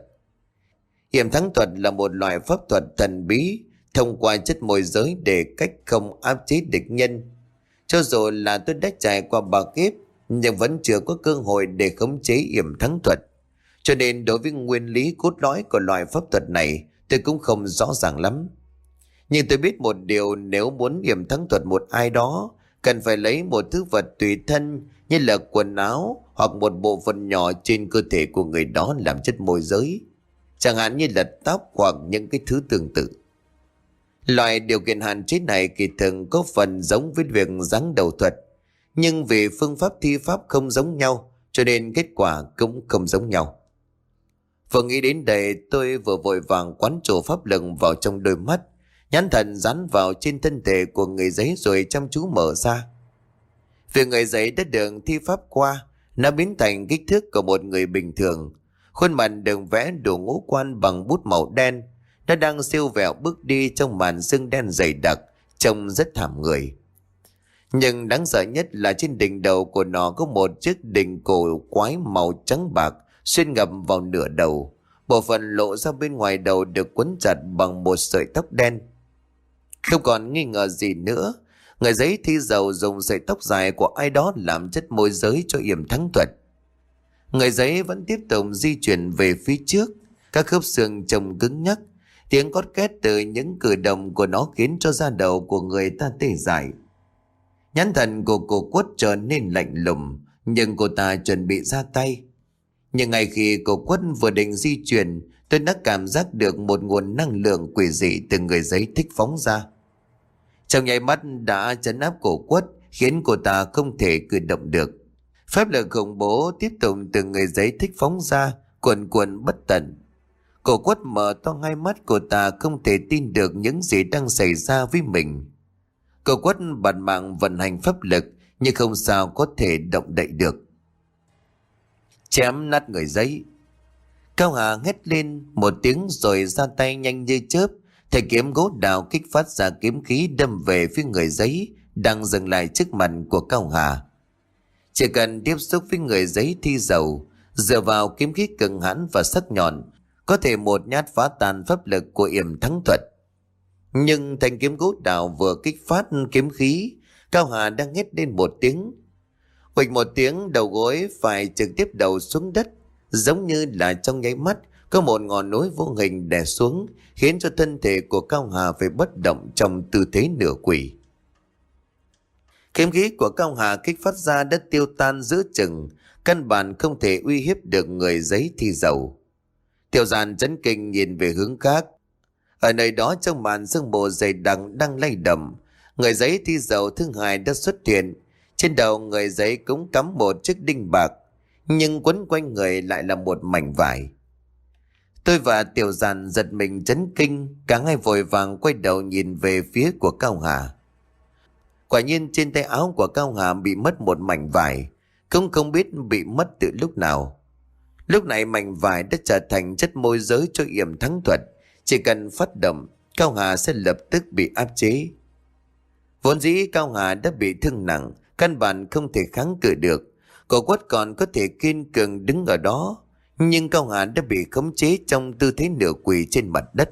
Yểm thắng thuật là một loại pháp thuật thần bí thông qua chất môi giới để cách không áp chế địch nhân. Cho dù là tôi đã trải qua ba kiếp nhưng vẫn chưa có cơ hội để khống chế yểm thắng thuật. Cho nên đối với nguyên lý cốt lõi của loại pháp thuật này tôi cũng không rõ ràng lắm. Nhưng tôi biết một điều, nếu muốn yểm thắng thuật một ai đó cần phải lấy một thứ vật tùy thân như là quần áo hoặc một bộ phận nhỏ trên cơ thể của người đó làm chất môi giới, chẳng hạn như là tóc hoặc những cái thứ tương tự. Loại điều kiện hạn chế này kỳ thực có phần giống với việc giáng đầu thuật, nhưng vì phương pháp thi pháp không giống nhau cho nên kết quả cũng không giống nhau. Vừa nghĩ đến đây tôi vừa vội vàng quán trổ pháp lực vào trong đôi mắt, nhãn thần dán vào trên thân thể của người giấy rồi chăm chú mở ra. Vì người giấy đã được thi pháp qua, nó biến thành kích thước của một người bình thường. Khuôn mặt được vẽ đủ ngũ quan bằng bút màu đen. Nó đang siêu vẹo bước đi trong màn sương đen dày đặc, trông rất thảm người. Nhưng đáng sợ nhất là trên đỉnh đầu của nó có một chiếc đỉnh cổ quái màu trắng bạc xuyên ngầm vào nửa đầu. Bộ phận lộ ra bên ngoài đầu được quấn chặt bằng một sợi tóc đen. Không còn nghi ngờ gì nữa, người giấy thi dầu dùng sợi tóc dài của ai đó làm chất môi giới cho yểm thắng thuật. Người giấy vẫn tiếp tục di chuyển về phía trước, các khớp xương trông cứng nhắc. Tiếng cót két từ những cử động của nó khiến cho da đầu của người ta tê dại. Nhãn thần của cô Quất trở nên lạnh lùng, nhưng cô ta chuẩn bị ra tay. Nhưng ngay khi cô Quất vừa định di chuyển, tôi đã cảm giác được một nguồn năng lượng quỷ dị từ người giấy thích phóng ra. Trong nháy mắt đã trấn áp cổ Quất, khiến cô ta không thể cử động được. Pháp lực khủng bố tiếp tục từ người giấy thích phóng ra, cuồn cuộn bất tận. Cổ Quất mở to hai mắt, cô ta không thể tin được những gì đang xảy ra với mình. Cậu Quất bạt mạng vận hành pháp lực, nhưng không sao có thể động đậy được. Chém nát người giấy. Cao Hà hét lên một tiếng rồi ra tay nhanh như chớp. Thầy kiếm gỗ đào kích phát ra kiếm khí đâm về phía người giấy đang dừng lại trước mặt của Cao Hà. Chỉ cần tiếp xúc với người giấy thi dầu, dựa vào kiếm khí cứng hãn và sắc nhọn, có thể một nhát phá tan pháp lực của Yểm Thắng Thuật. Nhưng thanh kiếm gỗ đào vừa kích phát kiếm khí, Cao Hà đang hét lên một tiếng. Huỵch một tiếng, đầu gối phải trực tiếp đầu xuống đất, giống như là trong nháy mắt có một ngọn núi vô hình đè xuống, khiến cho thân thể của Cao Hà phải bất động trong tư thế nửa quỳ. Kiếm khí của Cao Hà kích phát ra đã tiêu tan giữa chừng, căn bản không thể uy hiếp được người giấy thi dầu. Tiểu Giàn chấn kinh nhìn về hướng khác. Ở nơi đó trong màn sương mù dày đặc đang lay động, người giấy thi dầu thứ hai đã xuất hiện. Trên đầu người giấy cũng cắm một chiếc đinh bạc, nhưng quấn quanh người lại là một mảnh vải. Tôi và Tiểu Giàn giật mình chấn kinh, cả hai vội vàng quay đầu nhìn về phía của Cao Hà. Quả nhiên trên tay áo của Cao Hà bị mất một mảnh vải, cũng không biết bị mất từ lúc nào. Lúc này mảnh vải đã trở thành chất môi giới cho Yểm Thắng Thuật, chỉ cần phát động, Cao Hà sẽ lập tức bị áp chế. Vốn dĩ Cao Hà đã bị thương nặng, căn bản không thể kháng cự được. Cậu Quất còn có thể kiên cường đứng ở đó, nhưng Cao Hà đã bị khống chế trong tư thế nửa quỳ trên mặt đất.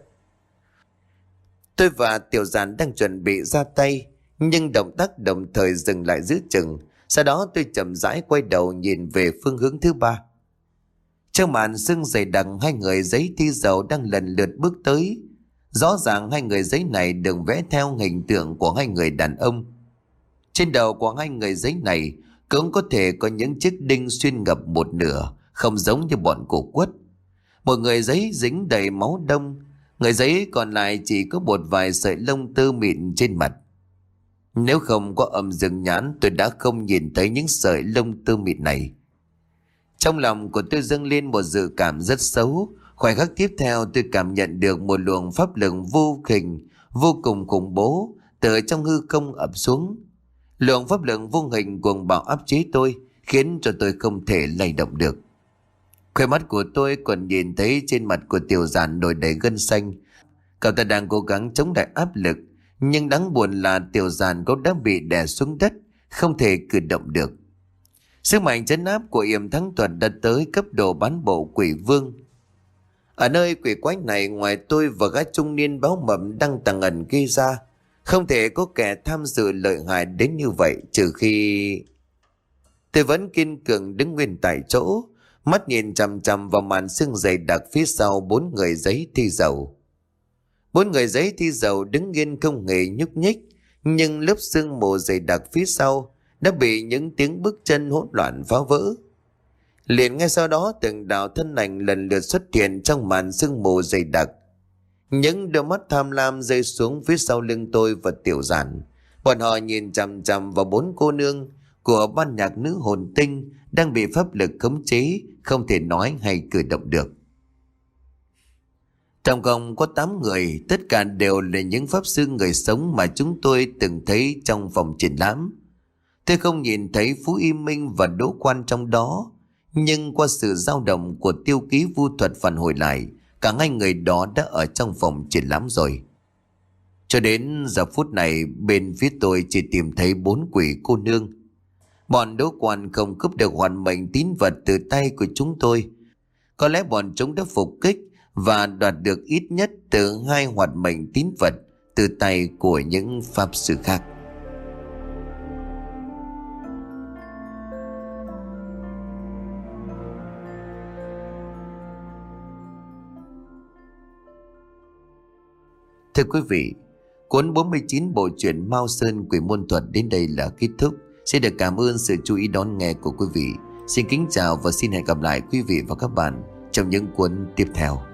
Tôi và Tiểu Giàn đang chuẩn bị ra tay, nhưng động tác đồng thời dừng lại giữa chừng. Sau đó tôi chậm rãi quay đầu nhìn về phương hướng thứ ba. Trong màn sương dày đặc, hai người giấy thi dầu đang lần lượt bước tới. Rõ ràng hai người giấy này được vẽ theo hình tượng của hai người đàn ông. Trên đầu của hai người giấy này cũng có thể có những chiếc đinh xuyên ngập một nửa, không giống như bọn cổ Quất. Một người giấy dính đầy máu đông, người giấy còn lại chỉ có một vài sợi lông tơ mịn trên mặt. Nếu không có âm dương nhãn, tôi đã không nhìn thấy những sợi lông tơ mịn này. Trong lòng của tôi dâng lên một dự cảm rất xấu. Khoảnh khắc tiếp theo, tôi cảm nhận được một luồng pháp lực vô hình, vô cùng khủng bố từ trong hư không ập xuống. Luồng pháp lực vô hình cuồng bạo áp chế tôi, khiến cho tôi không thể lay động được. Khóe mắt của tôi còn nhìn thấy trên mặt của Tiểu Giàn nổi đầy gân xanh. Cậu ta đang cố gắng chống lại áp lực, nhưng đáng buồn là Tiểu Giàn cũng đã bị đè xuống đất, không thể cử động được. Sức mạnh trấn áp của Yểm Thắng Thuật đã tới cấp độ bán bộ quỷ vương. Ở nơi quỷ quái này, ngoài tôi và gã trung niên báo mộng đang tàng ẩn gây ra, không thể có kẻ tham dự lợi hại đến như vậy, trừ khi... Tôi vẫn kiên cường đứng nguyên tại chỗ, mắt nhìn chằm chằm vào màn sương dày đặc phía sau bốn người giấy thi dầu. Bốn người giấy thi dầu đứng yên không hề nhúc nhích, nhưng lớp sương mù dày đặc phía sau đã bị những tiếng bước chân hỗn loạn phá vỡ. Liền ngay sau đó, từng đạo thân ảnh lần lượt xuất hiện trong màn sương mù dày đặc. Những đôi mắt tham lam rơi xuống phía sau lưng tôi và Tiểu Giản. Bọn họ nhìn chằm chằm vào bốn cô nương của ban nhạc nữ hồn tinh đang bị pháp lực khống chế, không thể nói hay cử động được. Trong phòng có tám người, tất cả đều là những pháp sư người sống mà chúng tôi từng thấy trong phòng triển lãm. Tôi không nhìn thấy Phú Y Minh và Đỗ Quan trong đó, nhưng qua sự dao động của tiêu ký vu thuật phản hồi lại, cả hai người đó đã ở trong phòng triển lãm rồi. Cho đến giờ phút này, bên phía tôi chỉ tìm thấy bốn quỷ cô nương. Bọn Đỗ Quan không cướp được hoàn mệnh tín vật từ tay của chúng tôi. Có lẽ bọn chúng đã phục kích và đoạt được ít nhất từ hai hoạt mệnh tín vật từ tay của những pháp sư khác. Thưa quý vị, cuốn bốn mươi chín bộ truyện Mao Sơn Quỷ Môn Thuật đến đây là kết thúc. Xin được cảm ơn sự chú ý đón nghe của quý vị. Xin kính chào và xin hẹn gặp lại quý vị và các bạn trong những cuốn tiếp theo.